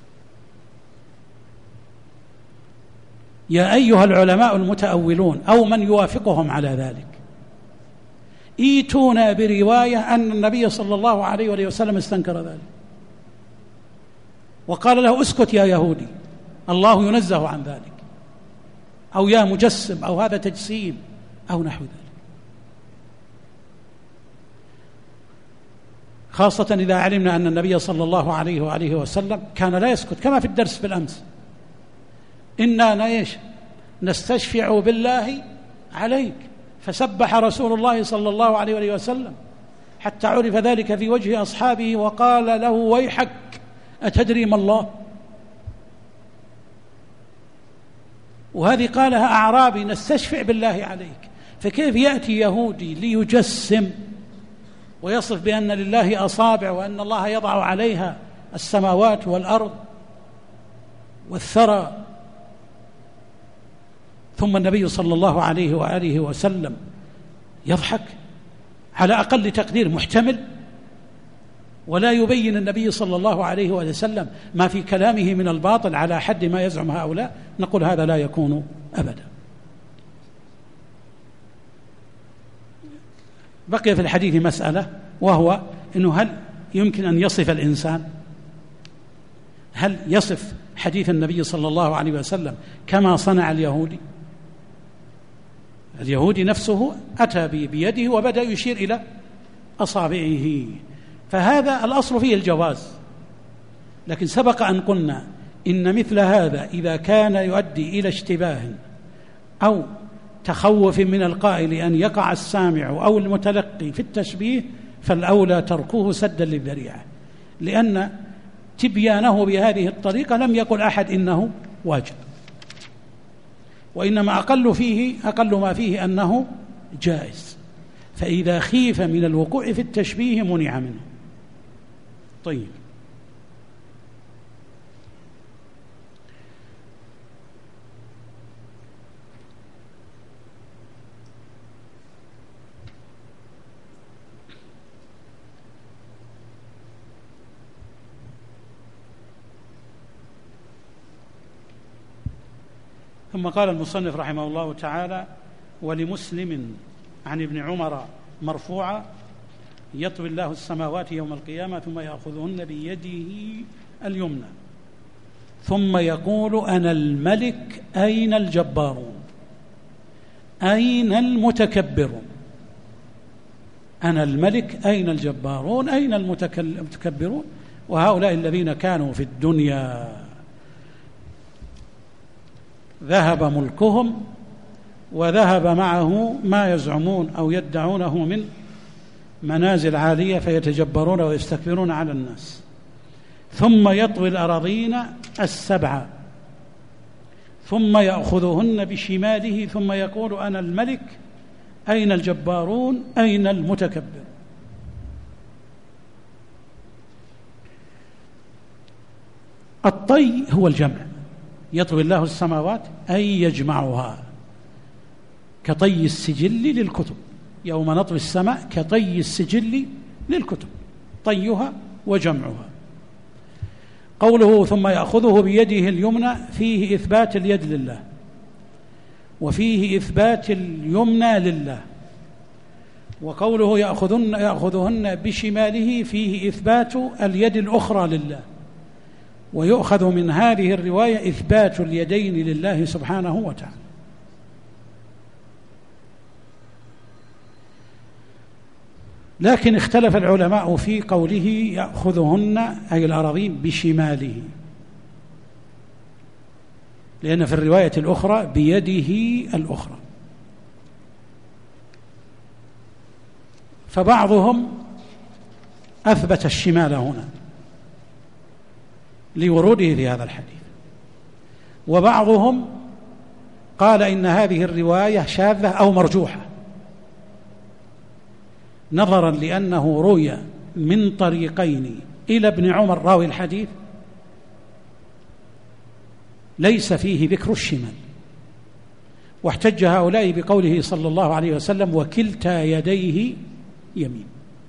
يا أيها العلماء المتأولون أو من يوافقهم على ذلك، ايتونا برواية أن النبي صلى الله عليه وآله وسلم استنكر ذلك وقال له: اسكت يا يهودي، الله ينزه عن ذلك، أو يا مجسم، أو هذا تجسيم، أو نحو ذلك. خاصة إذا علمنا أن النبي صلى الله عليه وآله وسلم كان لا يسكت، كما في الدرس بالأمس: إنا نستشفع بالله عليك، فسبح رسول الله صلى الله عليه وآله وسلم حتى عرف ذلك في وجه أصحابه، وقال له: ويحك أتدري ما الله؟ وهذه قالها أعرابي: نستشفع بالله عليك. فكيف يأتي يهودي ليجسم ويصف بأن لله أصابع وأن الله يضع عليها السماوات والأرض والثرى، ثم النبي صلى الله عليه وآله وسلم يضحك؟ على أقل تقدير محتمل، ولا يبين النبي صلى الله عليه وسلم ما في كلامه من الباطل على حد ما يزعم هؤلاء. نقول هذا لا يكون أبدا. بقي في الحديث مسألة، وهو إنه هل يمكن أن يصف الإنسان، هل يصف حديث النبي صلى الله عليه وسلم كما صنع اليهودي؟ اليهودي نفسه أتى بيده وبدأ يشير إلى أصابعه، فهذا الأصل فيه الجواز. لكن سبق أن قلنا إن مثل هذا إذا كان يؤدي إلى اشتباه أو تخوف من القائل أن يقع السامع أو المتلقي في التشبيه، فالأولى تركوه سدا للذريعة، لأن تبيانه بهذه الطريقة لم يقل أحد إنه واجب، وإنما أقل ما فيه أنه جائز، فإذا خيف من الوقوع في التشبيه منع منه. طيب، ثم قال المصنف رحمه الله تعالى: ولمسلم عن ابن عمر مرفوعا: يطوي الله السماوات يوم القيامة ثم يأخذهن بيده اليمنى ثم يقول: أنا الملك أين الجبارون، أين المتكبرون؟ أنا الملك أين الجبارون، أين المتكبرون؟ وهؤلاء الذين كانوا في الدنيا ذهب ملكهم وذهب معه ما يزعمون أو يدعونه من منازل عالية، فيتجبرون ويستكبرون على الناس. ثم يطوي الأراضين السبع ثم يأخذهن بشماله ثم يقول: أنا الملك أين الجبارون، أين المتكبر؟ الطي هو الجمع، يطوي الله السماوات أي يجمعها، كطي السجل للكتب، يوم نطوي السماء كطي السجل للكتب، طيها وجمعها. قوله ثم يأخذه بيده اليمنى فيه إثبات اليد لله، وفيه إثبات اليمنى لله. وقوله يأخذهن بشماله فيه إثبات اليد الأخرى لله. ويؤخذ من هذه الرواية إثبات اليدين لله سبحانه وتعالى. لكن اختلف العلماء في قوله يأخذهن أي الأراضين بشماله، لأن في الرواية الأخرى بيده الأخرى. فبعضهم أثبت الشمال هنا لوروده في هذا الحديث، وبعضهم قال إن هذه الرواية شاذة أو مرجوحة، نظرا لأنه روي من طريقين إلى ابن عمر راوي الحديث ليس فيه ذكر الشمال. واحتج هؤلاء بقوله صلى الله عليه وسلم وكلتا يديه يمين.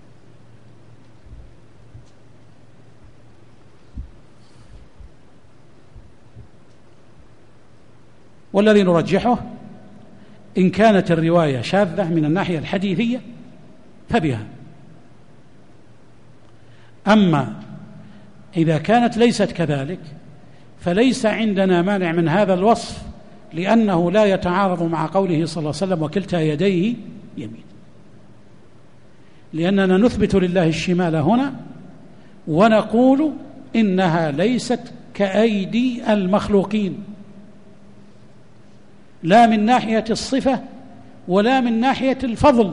والذي نرجحه إن كانت الرواية شاذة من الناحية الحديثية فبها، أما إذا كانت ليست كذلك فليس عندنا مانع من هذا الوصف، لأنه لا يتعارض مع قوله صلى الله عليه وسلم وكلتا يديه يمين، لأننا نثبت لله الشمال هنا ونقول إنها ليست كأيدي المخلوقين، لا من ناحية الصفة ولا من ناحية الفضل.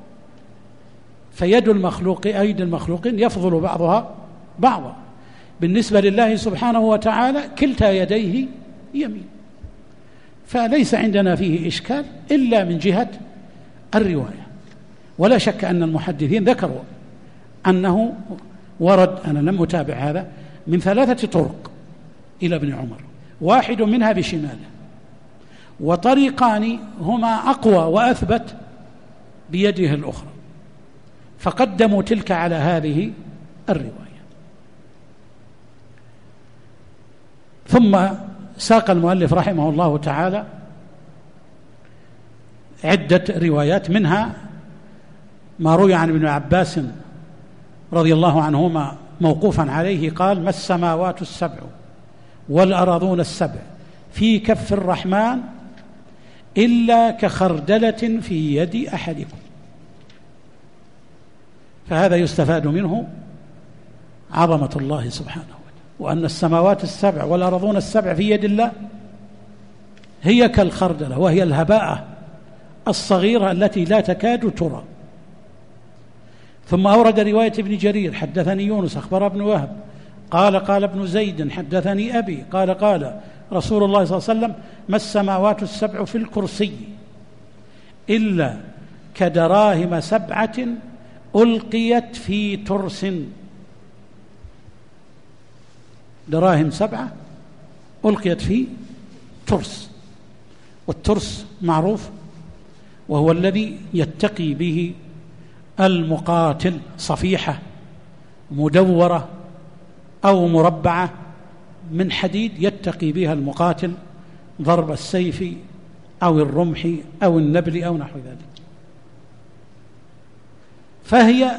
فيد المخلوق أيدي المخلوقين يفضل بعضها بعضا، بالنسبة لله سبحانه وتعالى كلتا يديه يمين، فليس عندنا فيه إشكال إلا من جهة الرواية. ولا شك أن المحدثين ذكروا أنه ورد، أنا لم أتابع هذا، من 3 طرق إلى ابن عمر، واحد منها بشماله، وطريقان هما أقوى وأثبت بيده الأخرى، فقدموا تلك على هذه الرواية. ثم ساق المؤلف رحمه الله تعالى عدة روايات، منها ما روي عن ابن عباس رضي الله عنهما موقوفا عليه قال: ما السماوات السبع والأراضون السبع في كف الرحمن إلا كخردلة في يد أحدكم. فهذا يستفاد منه عظمة الله سبحانه وتعالى، وأن السماوات السبع والأرضون السبع في يد الله هي كالخردلة، وهي الهباءة الصغيرة التي لا تكاد ترى. ثم أورد رواية ابن جرير: حدثني يونس أخبر ابن وهب قال قال ابن زيد حدثني أبي قال قال رسول الله صلى الله عليه وسلم: ما السماوات السبع في الكرسي إلا كدراهم 7 ألقيت في ترس. دراهم 7 ألقيت في ترس، والترس معروف وهو الذي يتقي به المقاتل، صفيحة مدورة أو مربعة من حديد يتقي بها المقاتل ضرب السيف أو الرمح أو النبل أو نحو ذلك. فهي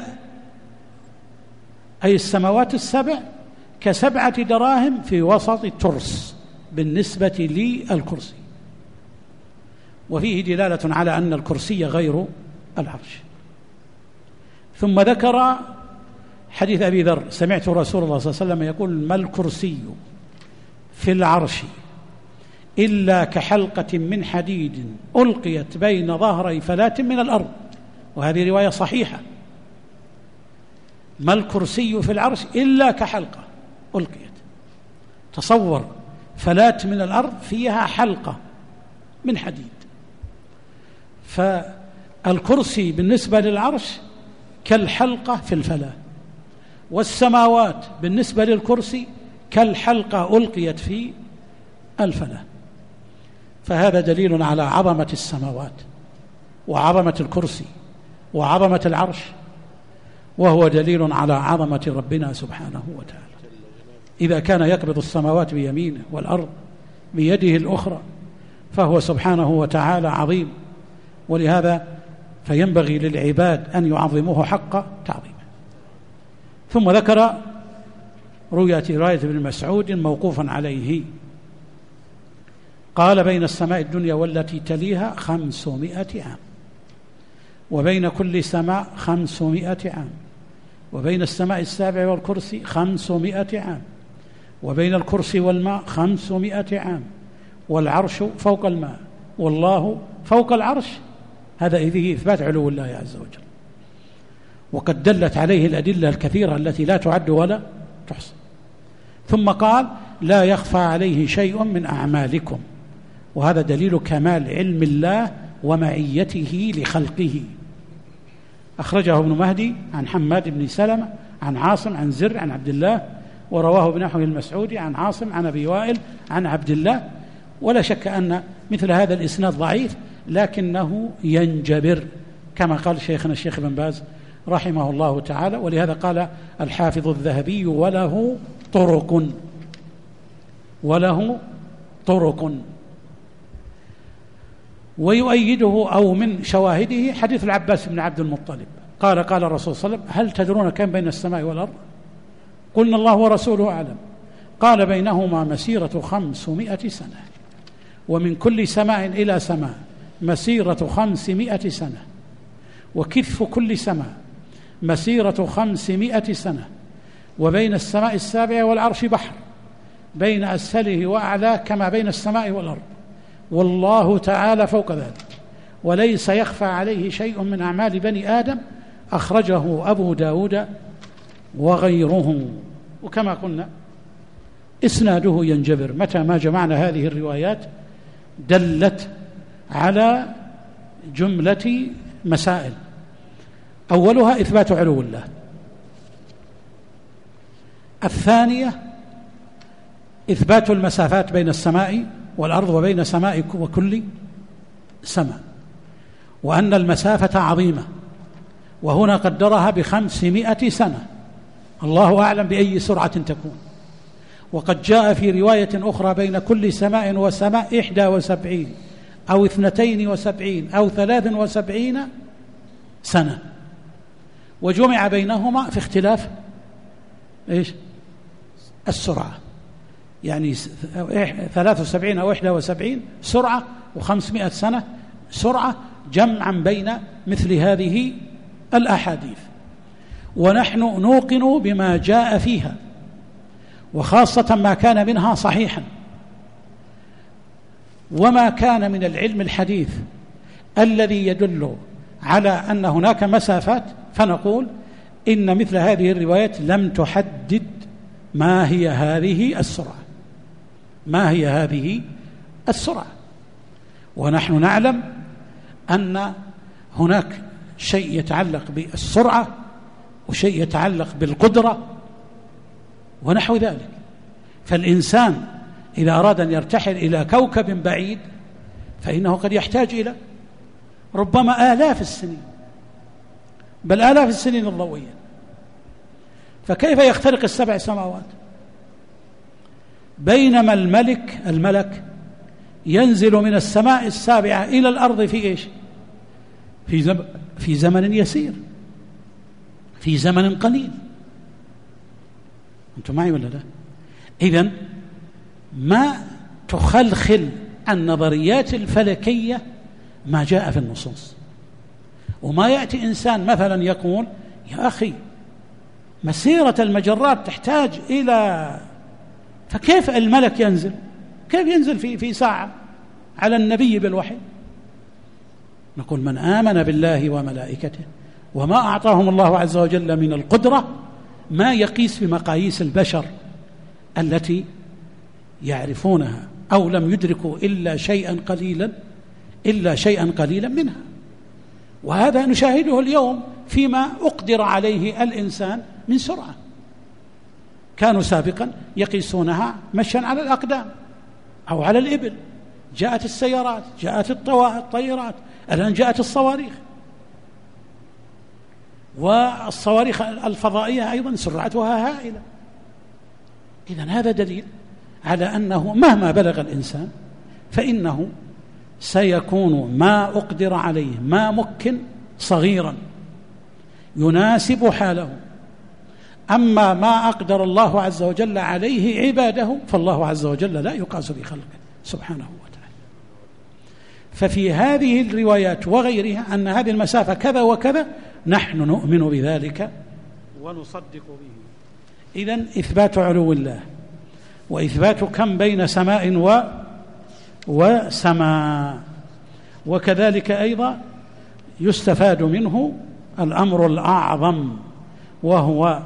أي السماوات السبع ك7 دراهم في وسط الترس بالنسبة للكرسي، وفيه دلالة على أن الكرسي غير العرش. ثم ذكر حديث أبي ذر: سمعت رسول الله صلى الله عليه وسلم يقول: ما الكرسي في العرش إلا كحلقة من حديد ألقيت بين ظهري فلاة من الأرض. وهذه رواية صحيحة: ما الكرسي في العرش إلا كحلقة ألقيت. تصور فلاة من الأرض فيها حلقة من حديد. فالكرسي بالنسبة للعرش كالحلقة في الفلاة، والسماوات بالنسبة للكرسي كالحلقة ألقيت في الفلاة. فهذا دليل على عظمة السماوات وعظمة الكرسي وعظمة العرش، وهو دليل على عظمة ربنا سبحانه وتعالى. إذا كان يقبض السماوات بيمينه والأرض بيده الأخرى فهو سبحانه وتعالى عظيم، ولهذا فينبغي للعباد أن يعظموه حق تعظيمه. ثم ذكر رواية ابن مسعود موقوفا عليه قال: بين السماء الدنيا والتي تليها 500 عام، وبين كل سماء 500 عام، وبين السماء السابع والكرسي 500 عام، وبين الكرسي والماء 500 عام، والعرش فوق الماء، والله فوق العرش. هذا فيه إثبات علو الله عز وجل، وقد دلت عليه الأدلة الكثيرة التي لا تعد ولا تحصى. ثم قال: لا يخفى عليه شيء من أعمالكم، وهذا دليل كمال علم الله ومعيته لخلقه. أخرجه ابن مهدي عن حماد بن سلمة عن عاصم عن زر عن عبد الله، ورواه بنحو المسعودي عن عاصم عن أبي وائل عن عبد الله. ولا شك أن مثل هذا الإسناد ضعيف، لكنه ينجبر كما قال شيخنا الشيخ بن باز رحمه الله تعالى. ولهذا قال الحافظ الذهبي: وله طرق. ويؤيده أو من شواهده حديث العباس بن عبد المطلب قال الرسول صلى الله عليه وسلم: هل تدرون كم بين السماء والأرض؟ قلنا: الله ورسوله أعلم. قال: بينهما مسيرة 500 سنة، ومن كل سماء إلى سماء مسيرة 500 سنة، وكثف كل سماء مسيرة 500 سنة، وبين السماء السابعة والعرش بحر، بين أسفله وأعلاه كما بين السماء والأرض، والله تعالى فوق ذلك، وليس يخفى عليه شيء من أعمال بني آدم. أخرجه أبو داود وغيره. وكما قلنا إسناده ينجبر متى ما جمعنا هذه الروايات، دلت على جملة مسائل. أولها إثبات علو الله، الثانية إثبات المسافات بين السماء والأرض وبين سماء وكل سماء، وأن المسافة عظيمة، وهنا قدرها ب500 سنة، الله أعلم بأي سرعة تكون. وقد جاء في رواية أخرى بين كل سماء وسماء 71 أو 72 أو 73 سنة، وجمع بينهما في اختلاف السرعة، يعني 73 أو 71 سرعة و500 سنة سرعة، جمعا بين مثل هذه الأحاديث. ونحن نوقن بما جاء فيها، وخاصة ما كان منها صحيحا، وما كان من العلم الحديث الذي يدل على أن هناك مسافات، فنقول إن مثل هذه الروايات لم تحدد ما هي هذه السرعة. ونحن نعلم أن هناك شيء يتعلق بالسرعة وشيء يتعلق بالقدرة ونحو ذلك. فالإنسان إذا أراد أن يرتحل إلى كوكب بعيد فإنه قد يحتاج إلى ربما آلاف السنين، بل آلاف السنين الضوئية، فكيف يخترق ال7 سماوات؟ بينما الملك ينزل من السماء السابعة إلى الأرض في إيش؟ في زمن يسير، في زمن قليل. أنتم معي ولا لا؟ إذن ما تخلخل النظريات الفلكية ما جاء في النصوص، وما يأتي إنسان مثلا يقول: يا أخي مسيرة المجرات تحتاج إلى، فكيف الملك ينزل؟ كيف ينزل في ساعة على النبي بالوحي؟ نقول: من آمن بالله وملائكته وما أعطاهم الله عز وجل من القدرة ما يقيس بمقاييس البشر التي يعرفونها أو لم يدركوا إلا شيئا قليلا منها. وهذا نشاهده اليوم فيما أقدر عليه الإنسان من سرعة. كانوا سابقا يقيسونها مشيا على الأقدام أو على الإبل، جاءت السيارات، جاءت الطائرات، الآن جاءت الصواريخ. والصواريخ الفضائية أيضا سرعتها هائلة. إذن هذا دليل على أنه مهما بلغ الإنسان فإنه سيكون ما أقدر عليه ما مكن صغيرا يناسب حاله. أما ما أقدر الله عز وجل عليه عباده فالله عز وجل لا يقاس بخلقه سبحانه وتعالى. ففي هذه الروايات وغيرها أن هذه المسافة كذا وكذا نحن نؤمن بذلك ونصدق به. إذن إثبات علو الله وإثبات كم بين سماء وسماء. وكذلك أيضا يستفاد منه الأمر الأعظم وهو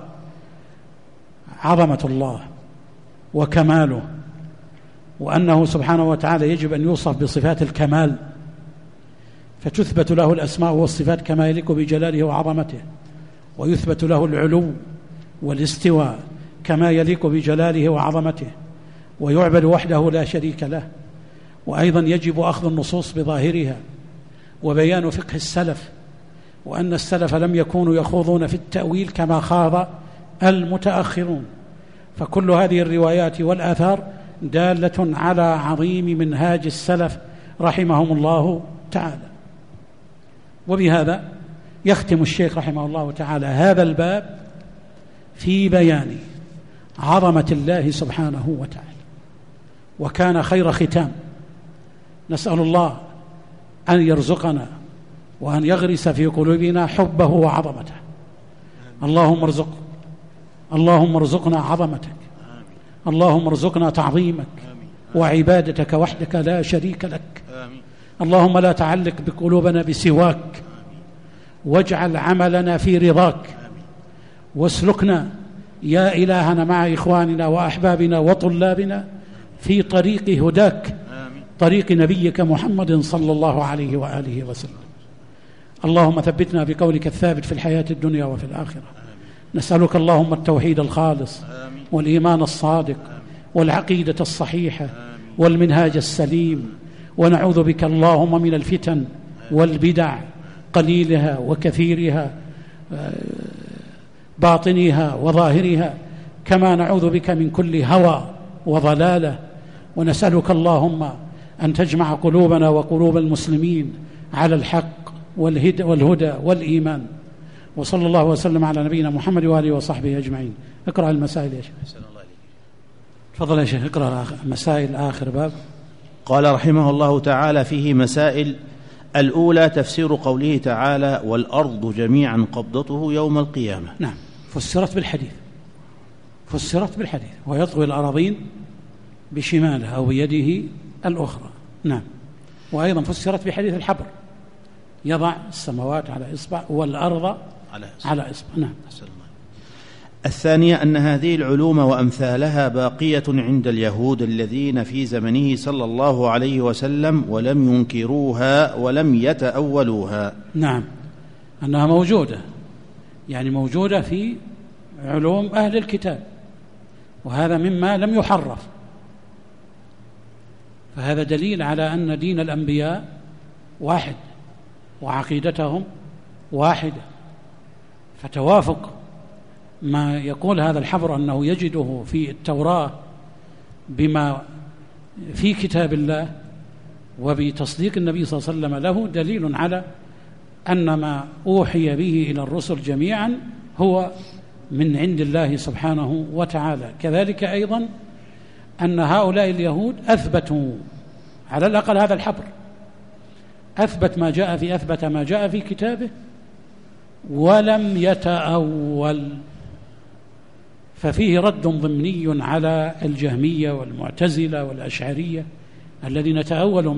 عظمة الله وكماله، وأنه سبحانه وتعالى يجب أن يوصف بصفات الكمال، فتثبت له الأسماء والصفات كما يليق بجلاله وعظمته، ويثبت له العلو والاستواء كما يليق بجلاله وعظمته، ويعبد وحده لا شريك له. وأيضا يجب أخذ النصوص بظاهرها وبيان فقه السلف، وأن السلف لم يكونوا يخوضون في التأويل كما خاض المتأخرون. فكل هذه الروايات والآثار دالة على عظيم منهاج السلف رحمهم الله تعالى. وبهذا يختم الشيخ رحمه الله تعالى هذا الباب في بيان عظمة الله سبحانه وتعالى، وكان خير ختام. نسأل الله أن يرزقنا وأن يغرس في قلوبنا حبه وعظمته. اللهم ارزقنا عظمتك، اللهم ارزقنا تعظيمك وعبادتك وحدك لا شريك لك. اللهم لا تعلق بقلوبنا بسواك، واجعل عملنا في رضاك، واسلكنا يا إلهنا مع إخواننا وأحبابنا وطلابنا في طريق هداك، طريق نبيك محمد صلى الله عليه وآله وسلم. اللهم ثبتنا بقولك الثابت في الحياة الدنيا وفي الآخرة. نسألك اللهم التوحيد الخالص والإيمان الصادق والعقيدة الصحيحة والمنهاج السليم، ونعوذ بك اللهم من الفتن والبدع قليلها وكثيرها باطنها وظاهرها، كما نعوذ بك من كل هوى وضلالة. ونسألك اللهم أن تجمع قلوبنا وقلوب المسلمين على الحق والهدى والإيمان. وصلى الله وسلم على نبينا محمد وآله وصحبه أجمعين. اقرأ المسائل يا شيخ. تفضل يا شيخ، اقرأ مسائل آخر باب. قال رحمه الله تعالى فيه مسائل. الأولى تفسير قوله تعالى والأرض جميعا قبضته يوم القيامة. نعم، فسرت بالحديث ويطوي الأراضين بشماله أو بيده الأخرى. نعم. وأيضا فسرت بحديث الحبر، يضع السماوات على إصبع والأرض على إصبع. نعم. الثانية أن هذه العلوم وأمثالها باقية عند اليهود الذين في زمنه صلى الله عليه وسلم ولم ينكروها ولم يتأولوها. نعم، أنها موجودة، يعني موجودة في علوم أهل الكتاب، وهذا مما لم يحرف. فهذا دليل على أن دين الأنبياء واحد وعقيدتهم واحدة. فتوافق ما يقول هذا الحبر أنه يجده في التوراة بما في كتاب الله وبتصديق النبي صلى الله عليه وسلم له دليل على أن ما أوحي به إلى الرسل جميعا هو من عند الله سبحانه وتعالى. كذلك أيضا أن هؤلاء اليهود أثبتوا على الأقل هذا الحبر، أثبت ما جاء في كتابه ولم يتأول. ففيه رد ضمني على الجهمية والمعتزلة والأشعرية الذين تأولوا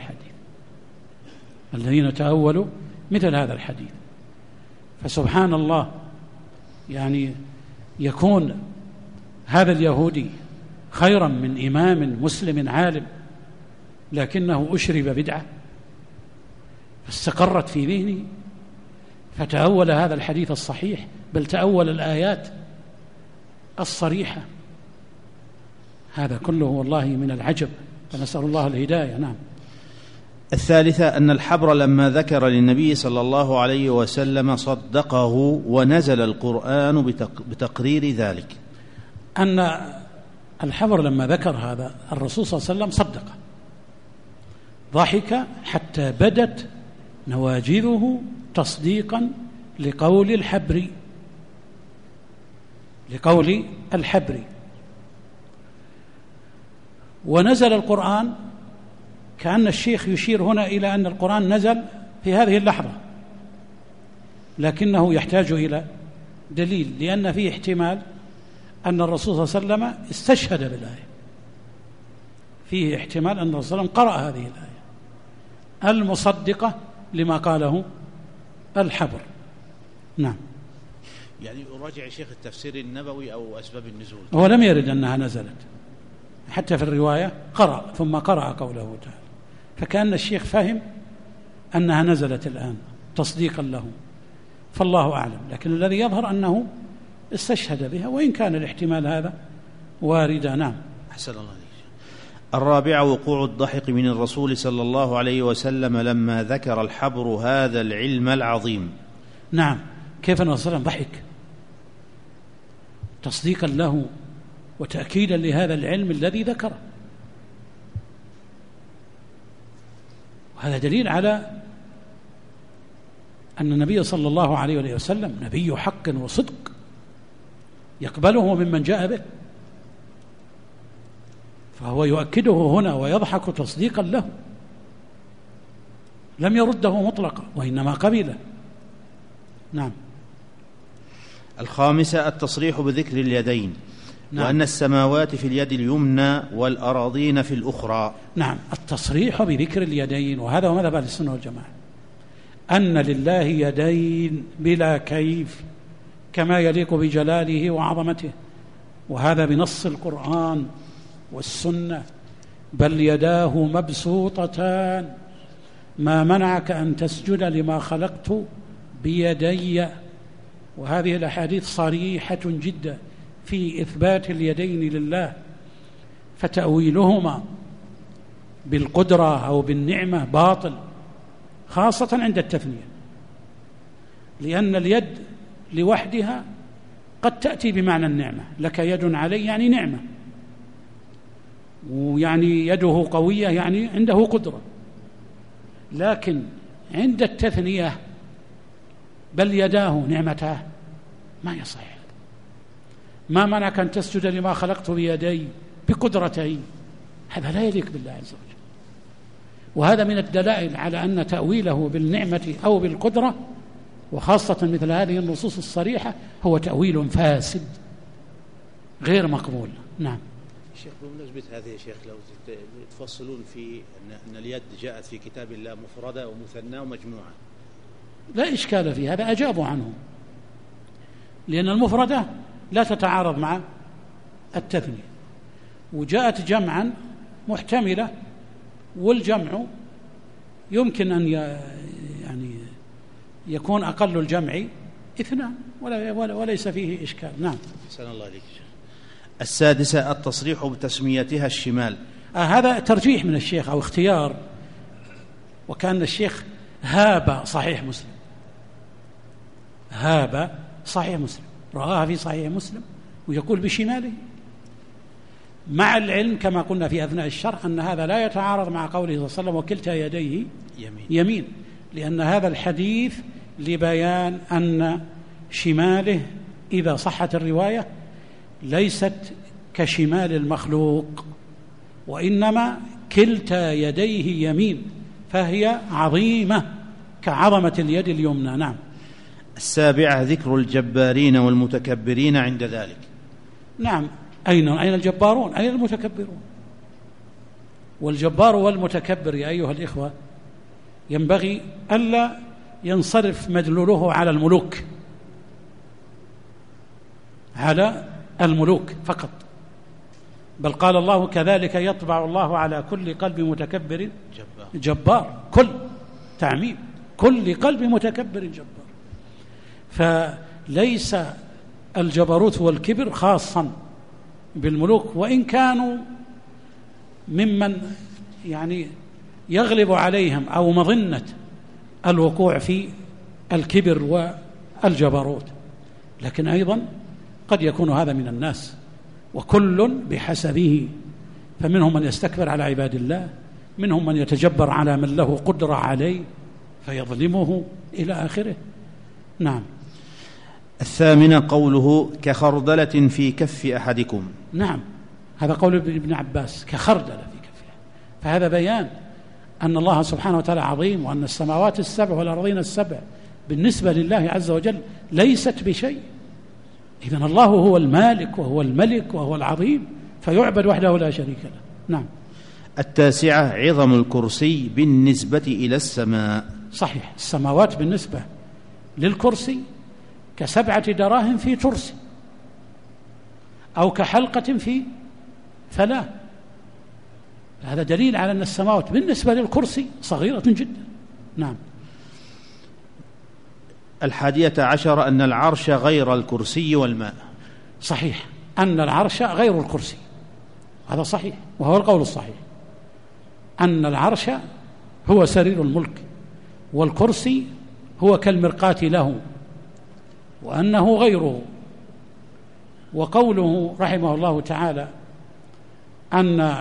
مثل هذا الحديث. فسبحان الله، يعني يكون هذا اليهودي خيرا من إمام مسلم عالم لكنه أشرب بدعة فاستقرت في ذهنه فتأول هذا الحديث الصحيح، بل تأول الآيات الصريحة. هذا كله والله من العجب، فنسأل الله الهداية. نعم. الثالثة أن الحبر لما ذكر للنبي صلى الله عليه وسلم صدقه ونزل القرآن بتقرير ذلك. أن الحبر لما ذكر هذا الرسول صلى الله عليه وسلم صدقه، ضحك حتى بدت نواجذه تصديقا لقول الحبر. ونزل القرآن، كأن الشيخ يشير هنا إلى أن القرآن نزل في هذه اللحظة، لكنه يحتاج إلى دليل، لأن فيه احتمال أن الرسول صلى الله عليه وسلم استشهد بالآية، فيه احتمال أن الرسول صلى الله عليه وسلم قرأ هذه الآية المصدقة لما قاله الحبر. نعم. يعني أراجع شيخ التفسير النبوي أو أسباب النزول، هو لم يرد أنها نزلت، حتى في الرواية قرأ ثم قرأ قوله تعالى، فكأن الشيخ فهم أنها نزلت الآن تصديقا له، فالله أعلم، لكن الذي يظهر أنه استشهد بها، وإن كان الاحتمال هذا واردا. نعم. أحسن الله عليك. الرابع وقوع الضحك من الرسول صلى الله عليه وسلم لما ذكر الحبر هذا العلم العظيم. نعم، كيف أن الرسول ضحك تصديقا له وتأكيدا لهذا العلم الذي ذكره، وهذا دليل على أن النبي صلى الله عليه وسلم نبي حق وصدق يقبله ممن جاء به، فهو يؤكده هنا ويضحك تصديقا له، لم يرده مطلقا وإنما قبله. نعم. الخامسة التصريح بذكر اليدين. نعم. وأن السماوات في اليد اليمنى والأراضين في الأخرى. نعم، التصريح بذكر اليدين، وهذا هو مذهب أهل السنة والجماعة، أن لله يدين بلا كيف كما يليق بجلاله وعظمته، وهذا بنص القرآن والسنة، بل يداه مبسوطتان ما منعك أن تسجد لما خلقت بيدي. وهذه الأحاديث صريحة جدا في إثبات اليدين لله، فتأويلهما بالقدرة أو بالنعمة باطل، خاصة عند التثنية، لأن اليد لوحدها قد تأتي بمعنى النعمة، لك يد علي يعني نعمة، ويعني يده قوية يعني عنده قدرة، لكن عند التثنية بل يداه نعمتاه ما يصح. ما منعك أن تسجد لما خلقت بيدي بقدرتي، هذا لا يليق بالله عز وجل، وهذا من الدلائل على أن تأويله بالنعمة أو بالقدرة، وخاصة مثل هذه النصوص الصريحة، هو تأويل فاسد غير مقبول. نعم. شيخ، بمناسبة هذه يا شيخ لو تفصلون في أن اليد جاءت في كتاب الله مفردة ومثنى ومجموعة. لا إشكال في هذا، أجابوا عنه، لأن المفردة لا تتعارض مع التثنية، وجاءت جمعا محتملة، والجمع يمكن أن يعني يكون أقل الجمع اثنان وليس فيه إشكال. نعم. أحسن الله عليك. السادسة التصريح بتسميتها الشمال. هذا ترجيح من الشيخ أو اختيار، وكان الشيخ هاب صحيح مسلم، هاب صحيح مسلم، رآها في صحيح مسلم ويقول بشماله، مع العلم كما قلنا في أثناء الشرح أن هذا لا يتعارض مع قوله صلى الله عليه وسلم وكلتا يديه يمين، لأن هذا الحديث لبيان أن شماله إذا صحت الرواية ليست كشمال المخلوق، وإنما كلتا يديه يمين، فهي عظيمة كعظمة اليد اليمنى. نعم. السابعة ذكر الجبارين والمتكبرين عند ذلك. نعم. أين الجبارون؟ أين المتكبرون؟ والجبار والمتكبر يا أيها الإخوة ينبغي ألا ينصرف مدلوله على الملوك، على الملوك فقط، بل قال الله كذلك يطبع الله على كل قلب متكبر جبار، كل تعميم، كل قلب متكبر جبار. فليس الجبروت والكبر خاصا بالملوك، وإن كانوا ممن يعني يغلب عليهم أو مظنة الوقوع في الكبر والجبروت، لكن أيضا قد يكون هذا من الناس، وكل بحسبه، فمنهم من يستكبر على عباد الله، منهم من يتجبر على من له قدرة عليه فيظلمه إلى آخره. نعم. الثامنة قوله كخردلة في كف أحدكم. نعم، هذا قول ابن عباس، كخردلة في كفها، فهذا بيان أن الله سبحانه وتعالى عظيم، وأن السماوات السبع والأرضين السبع بالنسبة لله عز وجل ليست بشيء. إذن الله هو المالك وهو الملك وهو العظيم، فيعبد وحده لا شريك له. نعم. التاسعة عظم الكرسي بالنسبة إلى السماء. صحيح، السماوات بالنسبة للكرسي ك7 دراهم في ترس، أو كحلقة في فلاة. هذا دليل على أن السماوات بالنسبة للكرسي صغيرة جدا. نعم. 11 أن العرش غير الكرسي والماء. صحيح، أن العرش غير الكرسي، هذا صحيح، وهو القول الصحيح، أن العرش هو سرير الملك، والكرسي هو كالمرقاة له، وأنه غيره. وقوله رحمه الله تعالى أن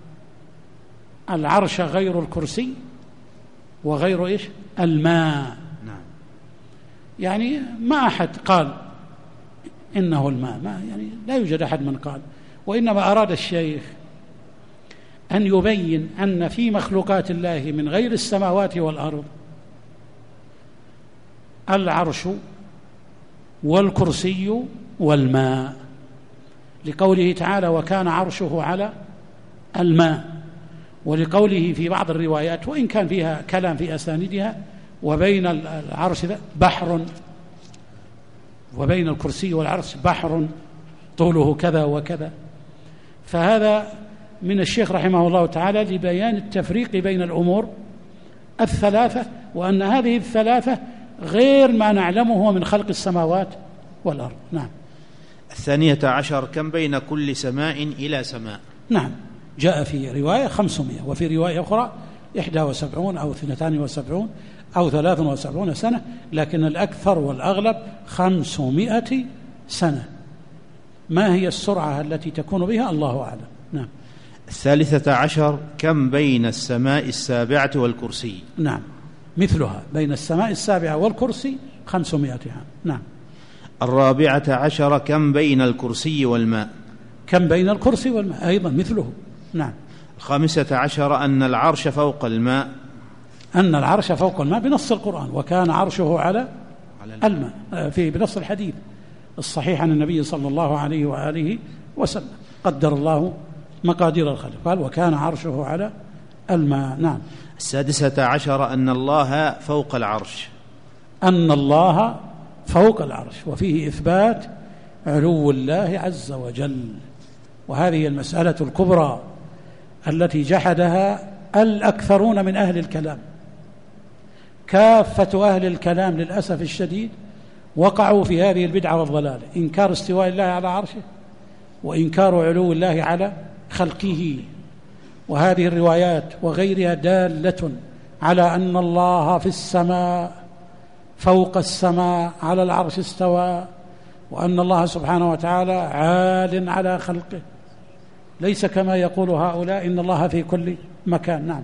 العرش غير الكرسي وغير إيش؟ الماء. نعم. يعني ما أحد قال إنه الماء، ما يعني لا يوجد أحد من قال، وإنما أراد الشيخ أن يبين أن في مخلوقات الله من غير السماوات والأرض العرش والكرسي والماء، لقوله تعالى وكان عرشه على الماء، ولقوله في بعض الروايات وإن كان فيها كلام في أساندها وبين العرش بحر، وبين الكرسي والعرش بحر طوله كذا وكذا. فهذا من الشيخ رحمه الله تعالى لبيان التفريق بين الأمور الثلاثة، وأن هذه الثلاثة غير ما نعلمه من خلق السماوات والأرض. نعم. 12 كم بين كل سماء إلى سماء. نعم، جاء في رواية 500، وفي رواية أخرى 71 أو 72 أو 73 سنة، لكن الأكثر والأغلب 500 سنة. ما هي السرعة التي تكون بها الله أعلم. نعم. 13 كم بين السماء السابعة والكرسي. نعم، مثلها بين السماء السابعة والكرسي 500 عام. نعم. 14 كم بين الكرسي والماء. كم بين الكرسي والماء أيضا مثله. نعم. 15 أن العرش فوق الماء. أن العرش فوق الماء بنص القرآن، وكان عرشه على الماء، في بنص الحديث الصحيح عن النبي صلى الله عليه وآله وسلم، قدر الله مقادير الخلق، قال وكان عرشه على الماء. نعم. 16 أن الله فوق العرش. أن الله فوق العرش، وفيه إثبات علو الله عز وجل، وهذه المسألة الكبرى التي جحدها الأكثرون من أهل الكلام. كافة أهل الكلام للأسف الشديد وقعوا في هذه البدعة والضلال، إنكار استواء الله على عرشه، وإنكار علو الله على خلقه. وهذه الروايات وغيرها دالة على أن الله في السماء فوق السماء على العرش استوى، وأن الله سبحانه وتعالى عال على خلقه، ليس كما يقول هؤلاء إن الله في كل مكان. نعم.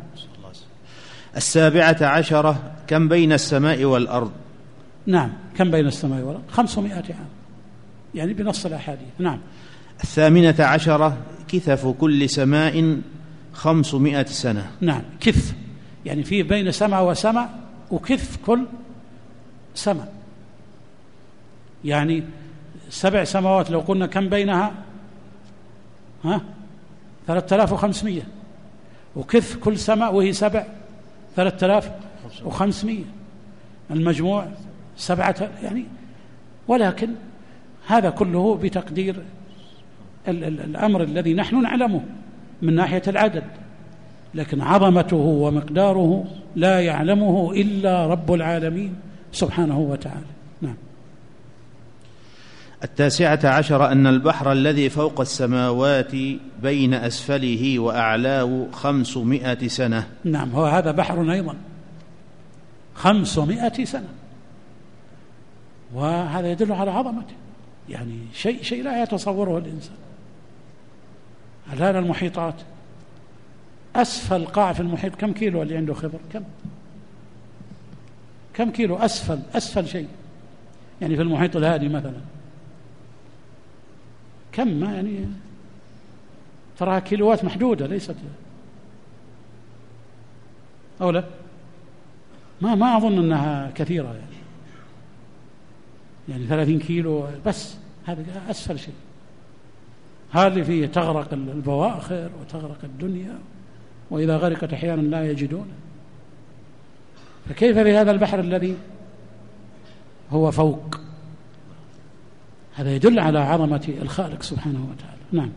17 كم بين السماء والأرض. نعم، كم بين السماء والأرض 500 عام، يعني بنص الأحاديث. نعم. 18 كثف كل سماء 500 سنة. نعم، كث يعني في بين سماء وسماء، وكث كل سماء، يعني 7 سماوات لو قلنا كم بينها 3500، وكث كل سماء وهي 7 3500، المجموع 7 يعني. ولكن هذا كله بتقدير الأمر الذي نحن نعلمه من ناحية العدد، لكن عظمته ومقداره لا يعلمه إلا رب العالمين سبحانه وتعالى. نعم. 19 أن البحر الذي فوق السماوات بين أسفله وأعلاه 500 سنة. نعم، هو هذا بحر أيضا 500 سنة، وهذا يدل على عظمته، يعني شيء لا يتصوره الإنسان. الآن المحيطات، أسفل قاع في المحيط كم كيلو اللي عنده خبر؟ كم كيلو أسفل شيء يعني في المحيط الهادي مثلا كم؟ ما يعني تراها كيلوات محدودة ليست، أو لا؟ ما أظن أنها كثيرة يعني 30 كيلو بس، هذا أسفل شيء. هذا اللي فيه تغرق البواخر وتغرق الدنيا، وإذا غرقت أحيانا لا يجدون، فكيف بهذا البحر الذي هو فوق؟ هذا يدل على عظمة الخالق سبحانه وتعالى. نعم،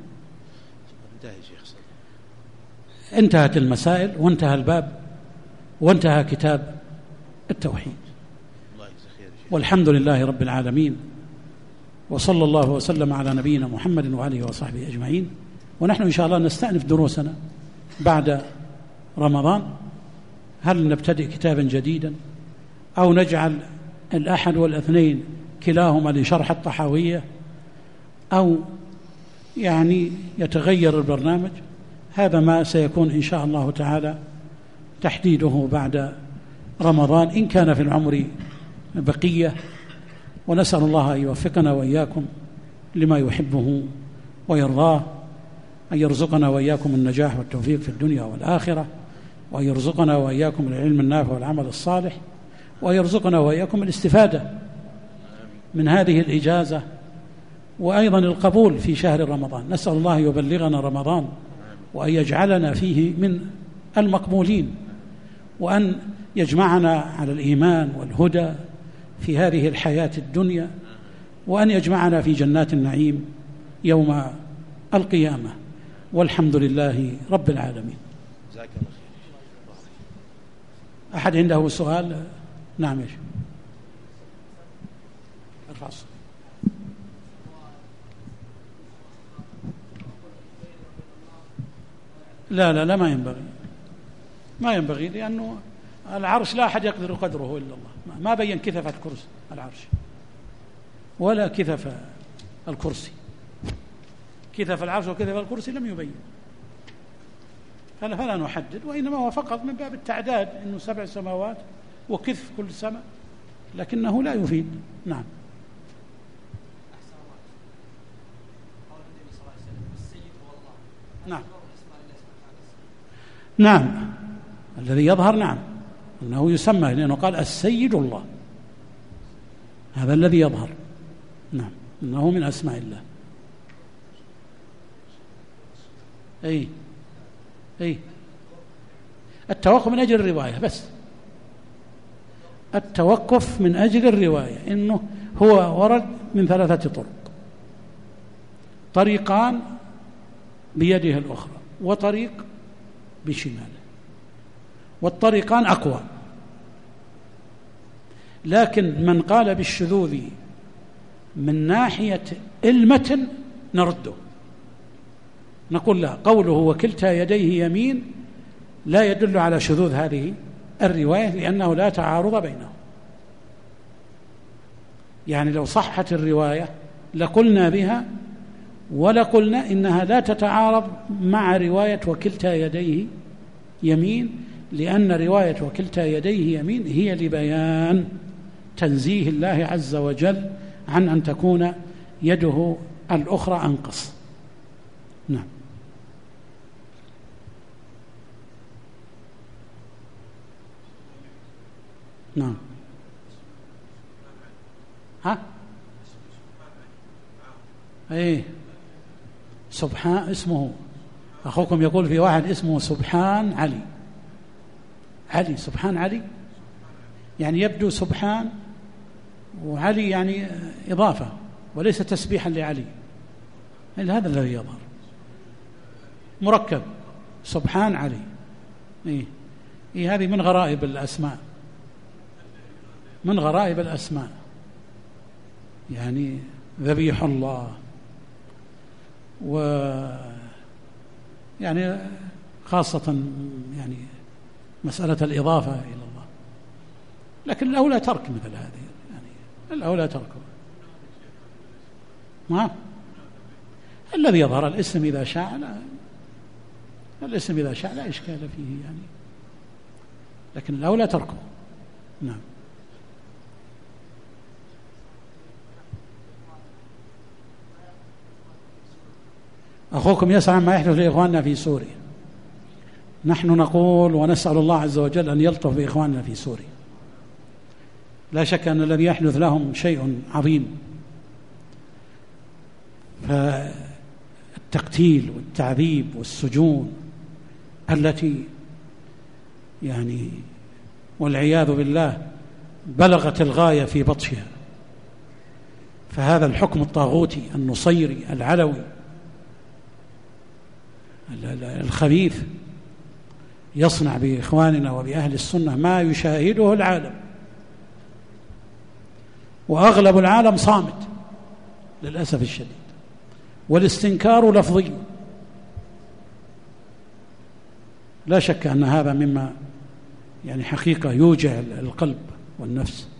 انتهت المسائل وانتهى الباب وانتهى كتاب التوحيد، والحمد لله رب العالمين، وصلى الله وسلم على نبينا محمد وآله وصحبه أجمعين. ونحن إن شاء الله نستأنف دروسنا بعد رمضان. هل نبتدئ كتابا جديدا أو نجعل الأحد والاثنين كلاهما لشرح الطحاوية، أو يعني يتغير البرنامج؟ هذا ما سيكون إن شاء الله تعالى تحديده بعد رمضان إن كان في العمر بقية، ونسأل الله أن يوفقنا وإياكم لما يحبه ويرضاه، أن يرزقنا وإياكم النجاح والتوفيق في الدنيا والآخرة، وأن يرزقنا وإياكم العلم النافع والعمل الصالح، وأن يرزقنا وإياكم الاستفادة من هذه الإجازة، وأيضا القبول في شهر رمضان. نسأل الله يبلغنا رمضان وأن يجعلنا فيه من المقبولين، وأن يجمعنا على الإيمان والهدى في هذه الحياة الدنيا، وأن يجمعنا في جنات النعيم يوم القيامة، والحمد لله رب العالمين. أحد عنده سؤال؟ نعم. يا شيخ ارفع الصوت. لا ما ينبغي لأنه العرش لا أحد يقدر قدره إلا الله. ما بين كثفة كرسي العرش ولا كثف الكرسي، كثف العرش وكثف الكرسي لم يبين، فلا نحدد، وإنما هو فقط من باب التعداد إنه 7 سماوات وكثف كل سماء، لكنه لا يفيد. نعم. نعم الذي يظهر نعم أنه يسمى، لأنه قال السيد الله، هذا الذي يظهر. نعم إنه من أسماء الله. أي التوقف من أجل الرواية بس، التوقف من أجل الرواية، إنه هو ورد من 3 طرق، طريقان بيده الأخرى وطريق بشماله، والطريقان أقوى، لكن من قال بالشذوذ من ناحية المتن نرده، نقول لا، قوله وكلتا يديه يمين لا يدل على شذوذ هذه الرواية، لأنه لا تعارض بينهم. يعني لو صحت الرواية لقلنا بها، ولقلنا إنها لا تتعارض مع رواية وكلتا يديه يمين، لأن رواية وكلتا يديه يمين هي لبيان تنزيه الله عز وجل عن أن تكون يده الأخرى أنقص. نعم. نعم. سبحان اسمه، أخوكم يقول في واحد اسمه سبحان علي سبحان علي، يعني يبدو سبحان وعلي يعني إضافة وليس تسبيحا لعلي، هذا الذي يظهر، مركب سبحان علي. هذه من غرائب الأسماء، يعني ذبيح الله، يعني خاصة يعني مسألة الإضافة إلى الله، لكن الأولى ترك مثل هذه، يعني الأولى تركه. ما الذي يظهر الاسم إذا شاء الاسم إذا شاء لا إشكال فيه يعني، لكن الأولى تركه. نعم. أخوكم يسأل عما يحدث لإخواننا في سوريا. نحن نقول ونسأل الله عز وجل أن يلطف بإخواننا في سوريا. لا شك أن الذي يحدث لهم شيء عظيم، فالتقتيل والتعذيب والسجون التي يعني والعياذ بالله بلغت الغاية في بطشها، فهذا الحكم الطاغوتي النصيري العلوي الخبيث يصنع بإخواننا وبأهل السنة ما يشاهده العالم، وأغلب العالم صامت للأسف الشديد، والاستنكار لفظي. لا شك أن هذا مما يعني حقيقة يوجع القلب والنفس،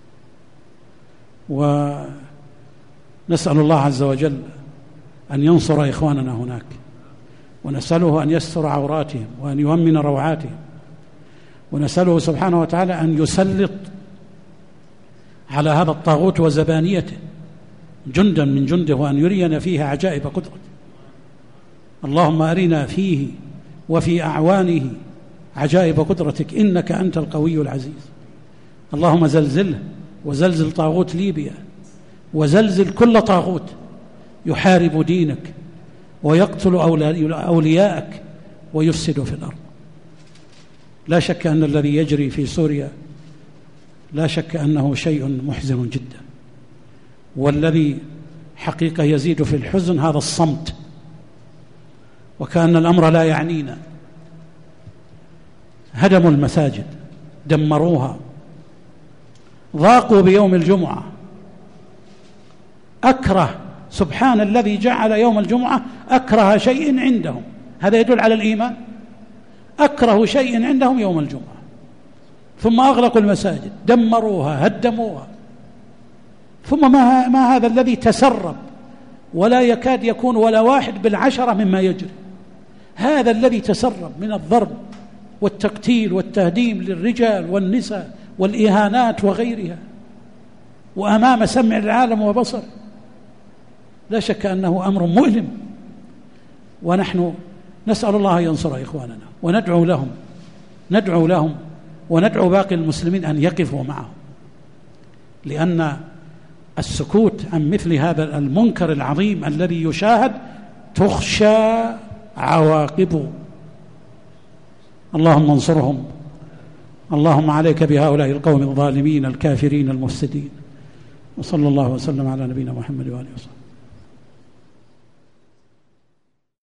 ونسأل الله عز وجل أن ينصر إخواننا هناك، ونسأله أن يستر عوراتهم وأن يؤمن روعاتهم، ونسأله سبحانه وتعالى أن يسلط على هذا الطاغوت وزبانيته جندا من جنده، وأن يرينا فيها عجائب قدرته. اللهم أرنا فيه وفي أعوانه عجائب قدرتك إنك أنت القوي العزيز. اللهم زلزله وزلزل طاغوت ليبيا، وزلزل كل طاغوت يحارب دينك ويقتل أولياءك ويفسد في الأرض. لا شك أن الذي يجري في سوريا لا شك أنه شيء محزن جدا، والذي حقيقة يزيد في الحزن هذا الصمت، وكأن الأمر لا يعنينا. هدموا المساجد، دمروها، ضاقوا بيوم الجمعة. أكره سبحان الذي جعل يوم الجمعة أكره شيء عندهم، هذا يدل على الإيمان. أكره شيء عندهم يوم الجمعة، ثم أغلقوا المساجد، دمروها، هدموها. ثم ما هذا الذي تسرب ولا يكاد يكون ولا واحد بالعشرة مما يجري، هذا الذي تسرب من الضرب والتقتيل والتهديم للرجال والنساء والإهانات وغيرها، وأمام سمع العالم وبصر. لا شك أنه أمر مؤلم، ونحن نسأل الله ينصر إخواننا وندعو لهم وندعو باقي المسلمين أن يقفوا معهم، لأن السكوت عن مثل هذا المنكر العظيم الذي يشاهد تخشى عواقبه. اللهم انصرهم، اللهم عليك بهؤلاء القوم الظالمين الكافرين المفسدين. وصلى الله وسلم على نبينا محمد وآله وصحبه.